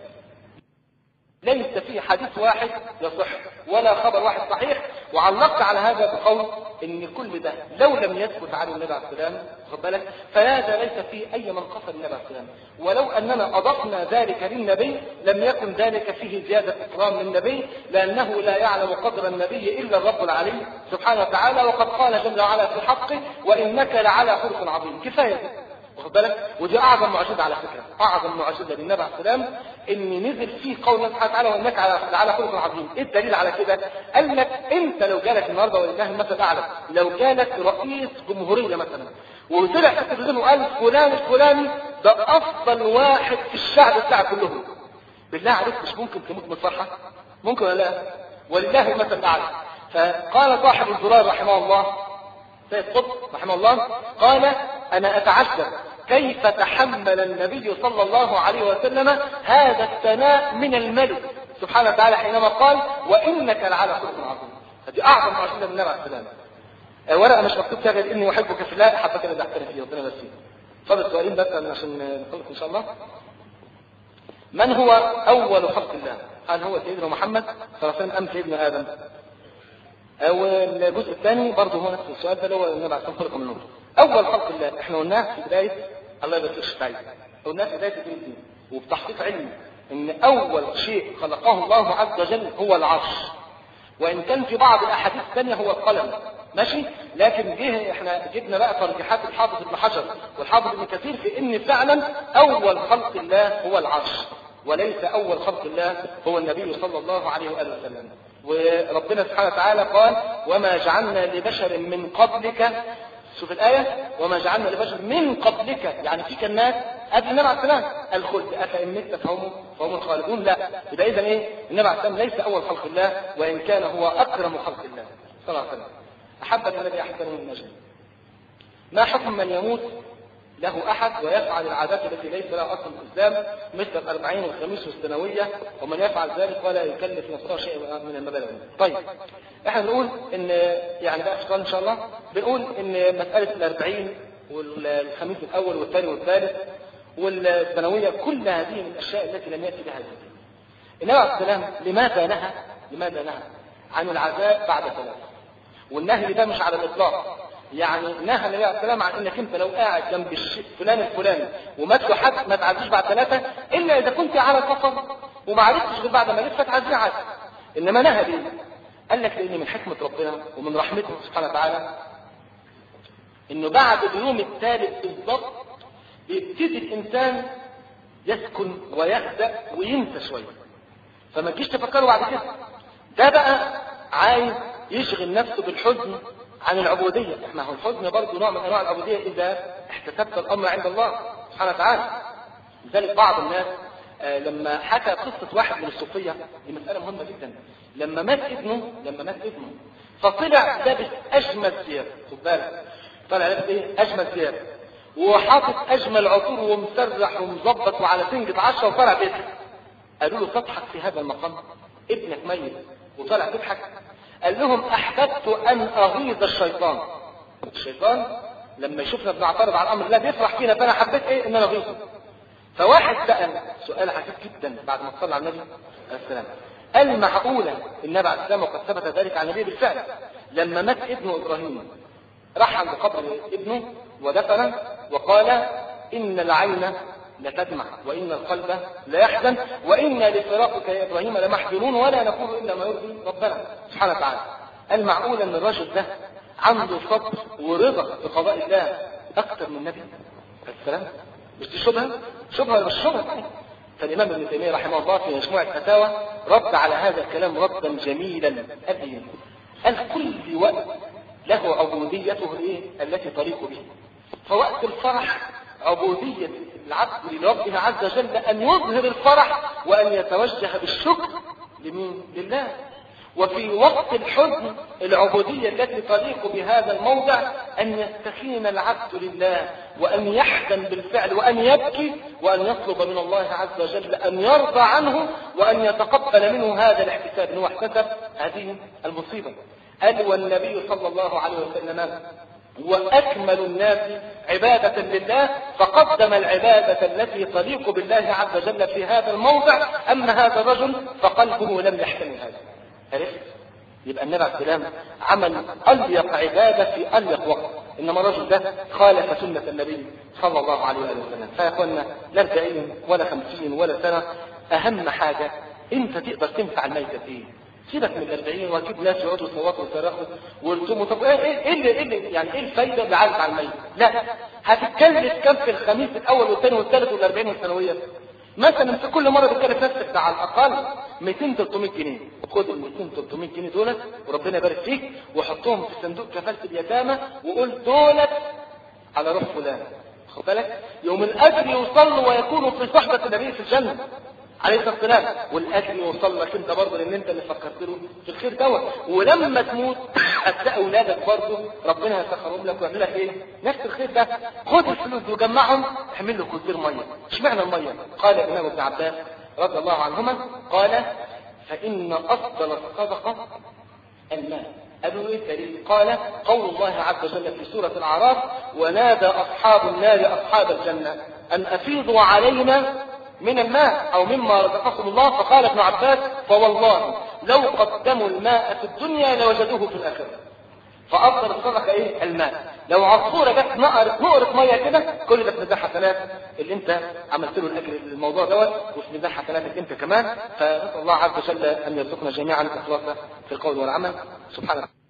ليس فيه حديث واحد يصح ولا خبر واحد صحيح. وعلقت على هذا بقول ان كل ده لو لم يثبت عن النبي عليه السلام خد بالك فهذا ليس فيه اي منقصه للنبي عليه السلام، ولو اننا اضفنا ذلك للنبي لم يكن ذلك فيه زياده اكرام للنبي، لانه لا يعلم قدر النبي الا الرب العلي سبحانه وتعالى، وقد قال جل وعلا في حقه: وانك لعلى خلق عظيم. كفايه واخد بالك؟ ودي اعظم معجزه على فكره، اعظم معجزه للنبي عليه السلام ان نزل فيه قول الله سبحانه وتعالى: وانك على خلق عظيم. ايه الدليل على كده؟ قال لك انت لو جالك النهارده ولله المثل الاعلى، لو جالك رئيس جمهوريه مثلا وطلع في التلفزيون وقال فلان الفلاني ده افضل واحد في الشعب بتاع كلهم، بالله عليك مش ممكن تموت من الفرحه؟ ممكن ولا لا؟ ولله المثل الاعلى. فقال صاحب الزرار رحمه الله سيد قطب رحمه الله قال: انا اتعجب كيف تحمل النبي صلى الله عليه وسلم هذا الثناء من الملك سبحانه وتعالى حينما قال: وانك لعلى خلق عظيم. هذه اعظم معجزه من النبي عليه السلام. ورقه مش مكتوب فيها غير اني احبك في الله حبك انا احترم فيه ربنا يبارك فيك. اتفضل سؤالين بس عشان نخلص ان شاء الله. من هو اول خلق الله؟ هل هو سيدنا محمد صلى الله عليه وسلم ام سيدنا ادم؟ او الجزء الثاني برضه هو نفس السؤال ده اللي هو النبي عليه الصلاه والسلام خلق من نور. اول خلق الله احنا قلناه في بدايه الله يبارك فيك تعالى قلناه في بدايه الدين وبتحقيق علمي ان اول شيء خلقه الله عز وجل هو العرش، وان كان في بعض الاحاديث الثانيه هو القلم ماشي، لكن جه احنا جبنا بقى ترجيحات الحافظ ابن حجر والحافظ ابن كثير في ان فعلا اول خلق الله هو العرش وليس اول خلق الله هو النبي صلى الله عليه واله وسلم. وربنا سبحانه وتعالى قال: وما جعلنا لبشر من قبلك، شوف الآية: وما جعلنا لبشر من قبلك، يعني في كناس قبل النبي عليه السلام الخلد أفإن مت فهم فهم الخالدون. لا، يبقى إذا إيه؟ النبي عليه السلام ليس أول خلق الله وإن كان هو أكرم خلق الله صلى الله عليه وسلم. أحبني الذي أحبني من أجله. ما حكم من يموت له أحد ويفعل العادات التي ليس لها أصل في الإسلام مثل الأربعين والخميس والسنوية، ومن يفعل ذلك ولا يكلف نفسه شيء من المبالغ؟ طيب احنا بنقول ان يعني بقى في ان شاء الله بنقول ان مسألة الأربعين والخميس الأول والثاني والثالث والسنوية كل هذه من الأشياء التي لم يأتي بها الدين. النبي عليه السلام لماذا نهى لماذا نهى عن العزاء بعد ثلاث؟ والنهي ده مش على الإطلاق، يعني نهى النبي عليه السلام عن انك انت لو قاعد جنب الشيء فلان الفلاني ومات له حد ما تعزيش بعد ثلاثه الا اذا كنت على سفر وما عرفتش غير بعد ما لف تعزيه عادي. انما نهى ليه؟ قال لك لان من حكمه ربنا ومن رحمته سبحانه وتعالى انه بعد اليوم الثالث بالضبط بيبتدي الانسان يسكن ويهدأ وينسى شويه، فما تجيش تفكروا بعد كده. ده بقى عايز يشغل نفسه بالحزن عن العبودية. احنا هو الحزن برضه نوع من انواع العبودية اذا احتسبت الامر عند الله سبحانه وتعالى. لذلك بعض الناس آه لما حكى قصة واحد من الصوفية، دي مسألة مهمة جدا، لما مات ابنه لما مات ابنه فطلع لابس اجمل ثياب، خد بالك طلع لابس ايه؟ اجمل ثياب، وحاطط اجمل عطور ومسرح ومظبط وعلى سنجة عشرة وطلع بيضحك. قالوا له تضحك في هذا المقام؟ ابنك ميت وطلع تضحك؟ قال لهم احببت ان اغيظ الشيطان. الشيطان لما يشوفنا بنعترض على الامر لا بيفرح فينا، فانا حبيت ايه ان انا اغيظه. فواحد سأل سؤال عجيب جدا بعد ما صلى على النبي عليه السلام، قال معقولة النبي عليه السلام وقد ثبت ذلك عن النبي بالفعل لما مات ابنه ابراهيم راح عند قبر ابنه ودفن وقال ان العين لتدمع وان القلب لا يحزن وانا لفراقك يا ابراهيم لمحزونون ولا نقول الا ما يرضي ربنا سبحانه وتعالى. قال معقولة ان الرجل ده عنده صبر ورضا بقضاء الله اكثر من النبي عليه السلام؟ مش دي شبهه؟ شبهه ولا مش شبهه؟ فالامام ابن تيميه رحمه الله في مجموع الفتاوى رد على هذا الكلام ردا جميلا ابين. قال كل وقت له عبوديته الايه التي تليق به. فوقت الفرح عبوديه العبد لربه عز وجل ان يظهر الفرح وان يتوجه بالشكر لمين؟ لله. وفي وقت الحزن العبودية التي تليق بهذا الموضع أن يستكين العبد لله وأن يحزن بالفعل وأن يبكي وأن يطلب من الله عز وجل أن يرضى عنه وأن يتقبل منه هذا الاحتساب أنه احتسب هذه المصيبة. قال والنبي صلى الله عليه وسلم وأكمل الناس عبادة لله فقدم العبادة التي تليق بالله عز وجل في هذا الموضع. أما هذا الرجل فقلبه لم يحتمل هذا. عرفت؟ يبقى النبي عليه السلام عمل أليق عبادة في أليق وقت، إنما الرجل ده خالف سنة النبي صلى الله عليه وسلم. فيقولنا لا أربعين ولا خمسين ولا سنة، أهم حاجة أنت تقدر تنفع الميت فيه. سيبك من الأربعين وأجيب ناس يقعدوا يصوتوا ويصرخوا ويرسموا طب إيه إيه إيه, إيه, إيه يعني إيه الفايدة اللي عارف على الميت؟ لا، هتتكلف كم في الخميس الأول والثاني والثالث والأربعين والثانوية؟ مثلا في كل مرة بتكلف نفسك ده على الأقل مئتين ثلاثمائة جنيه. خد ال مئتين ثلاثمائة جنيه دولت وربنا يبارك فيك وحطهم في صندوق كفالة اليتامى وقول دولت على روح فلان. خد بالك يوم الأجر يوصل ويكون في صحبة النبي في الجنة عليه الصلاة والسلام، والأجر يوصل لك أنت برضه لأن أنت اللي فكرت له في الخير دوت. ولما تموت هتلاقي أولادك برضه ربنا يسخرهم لك ويعمل لك إيه؟ نفس الخير ده. خد الفلوس وجمعهم اعمل له كتير مية. اشمعنى المية؟ قال الإمام ابن عباس رضي الله عنهما قال فإن أفضل الصدقة المال. قالوا ايه الدليل؟ قال قول الله عز وجل في سورة الأعراف ونادى أصحاب النار أصحاب الجنة أن أفيضوا علينا من الماء أو مما رزقكم الله. فقال ابن عباس فوالله لو قدموا الماء في الدنيا لوجدوه في الآخرة. فأفضل الصدقة ايه؟ الماء. لو عصفورة جت نقرت نقرة مية كده كل ده في ميزان حسنات اللي انت عملت له الاجر الموضوع دوت وفي ميزان حسناتك انت كمان. فنسأل الله عز وجل ان يرزقنا جميعا الاخلاص في القول والعمل. سبحانه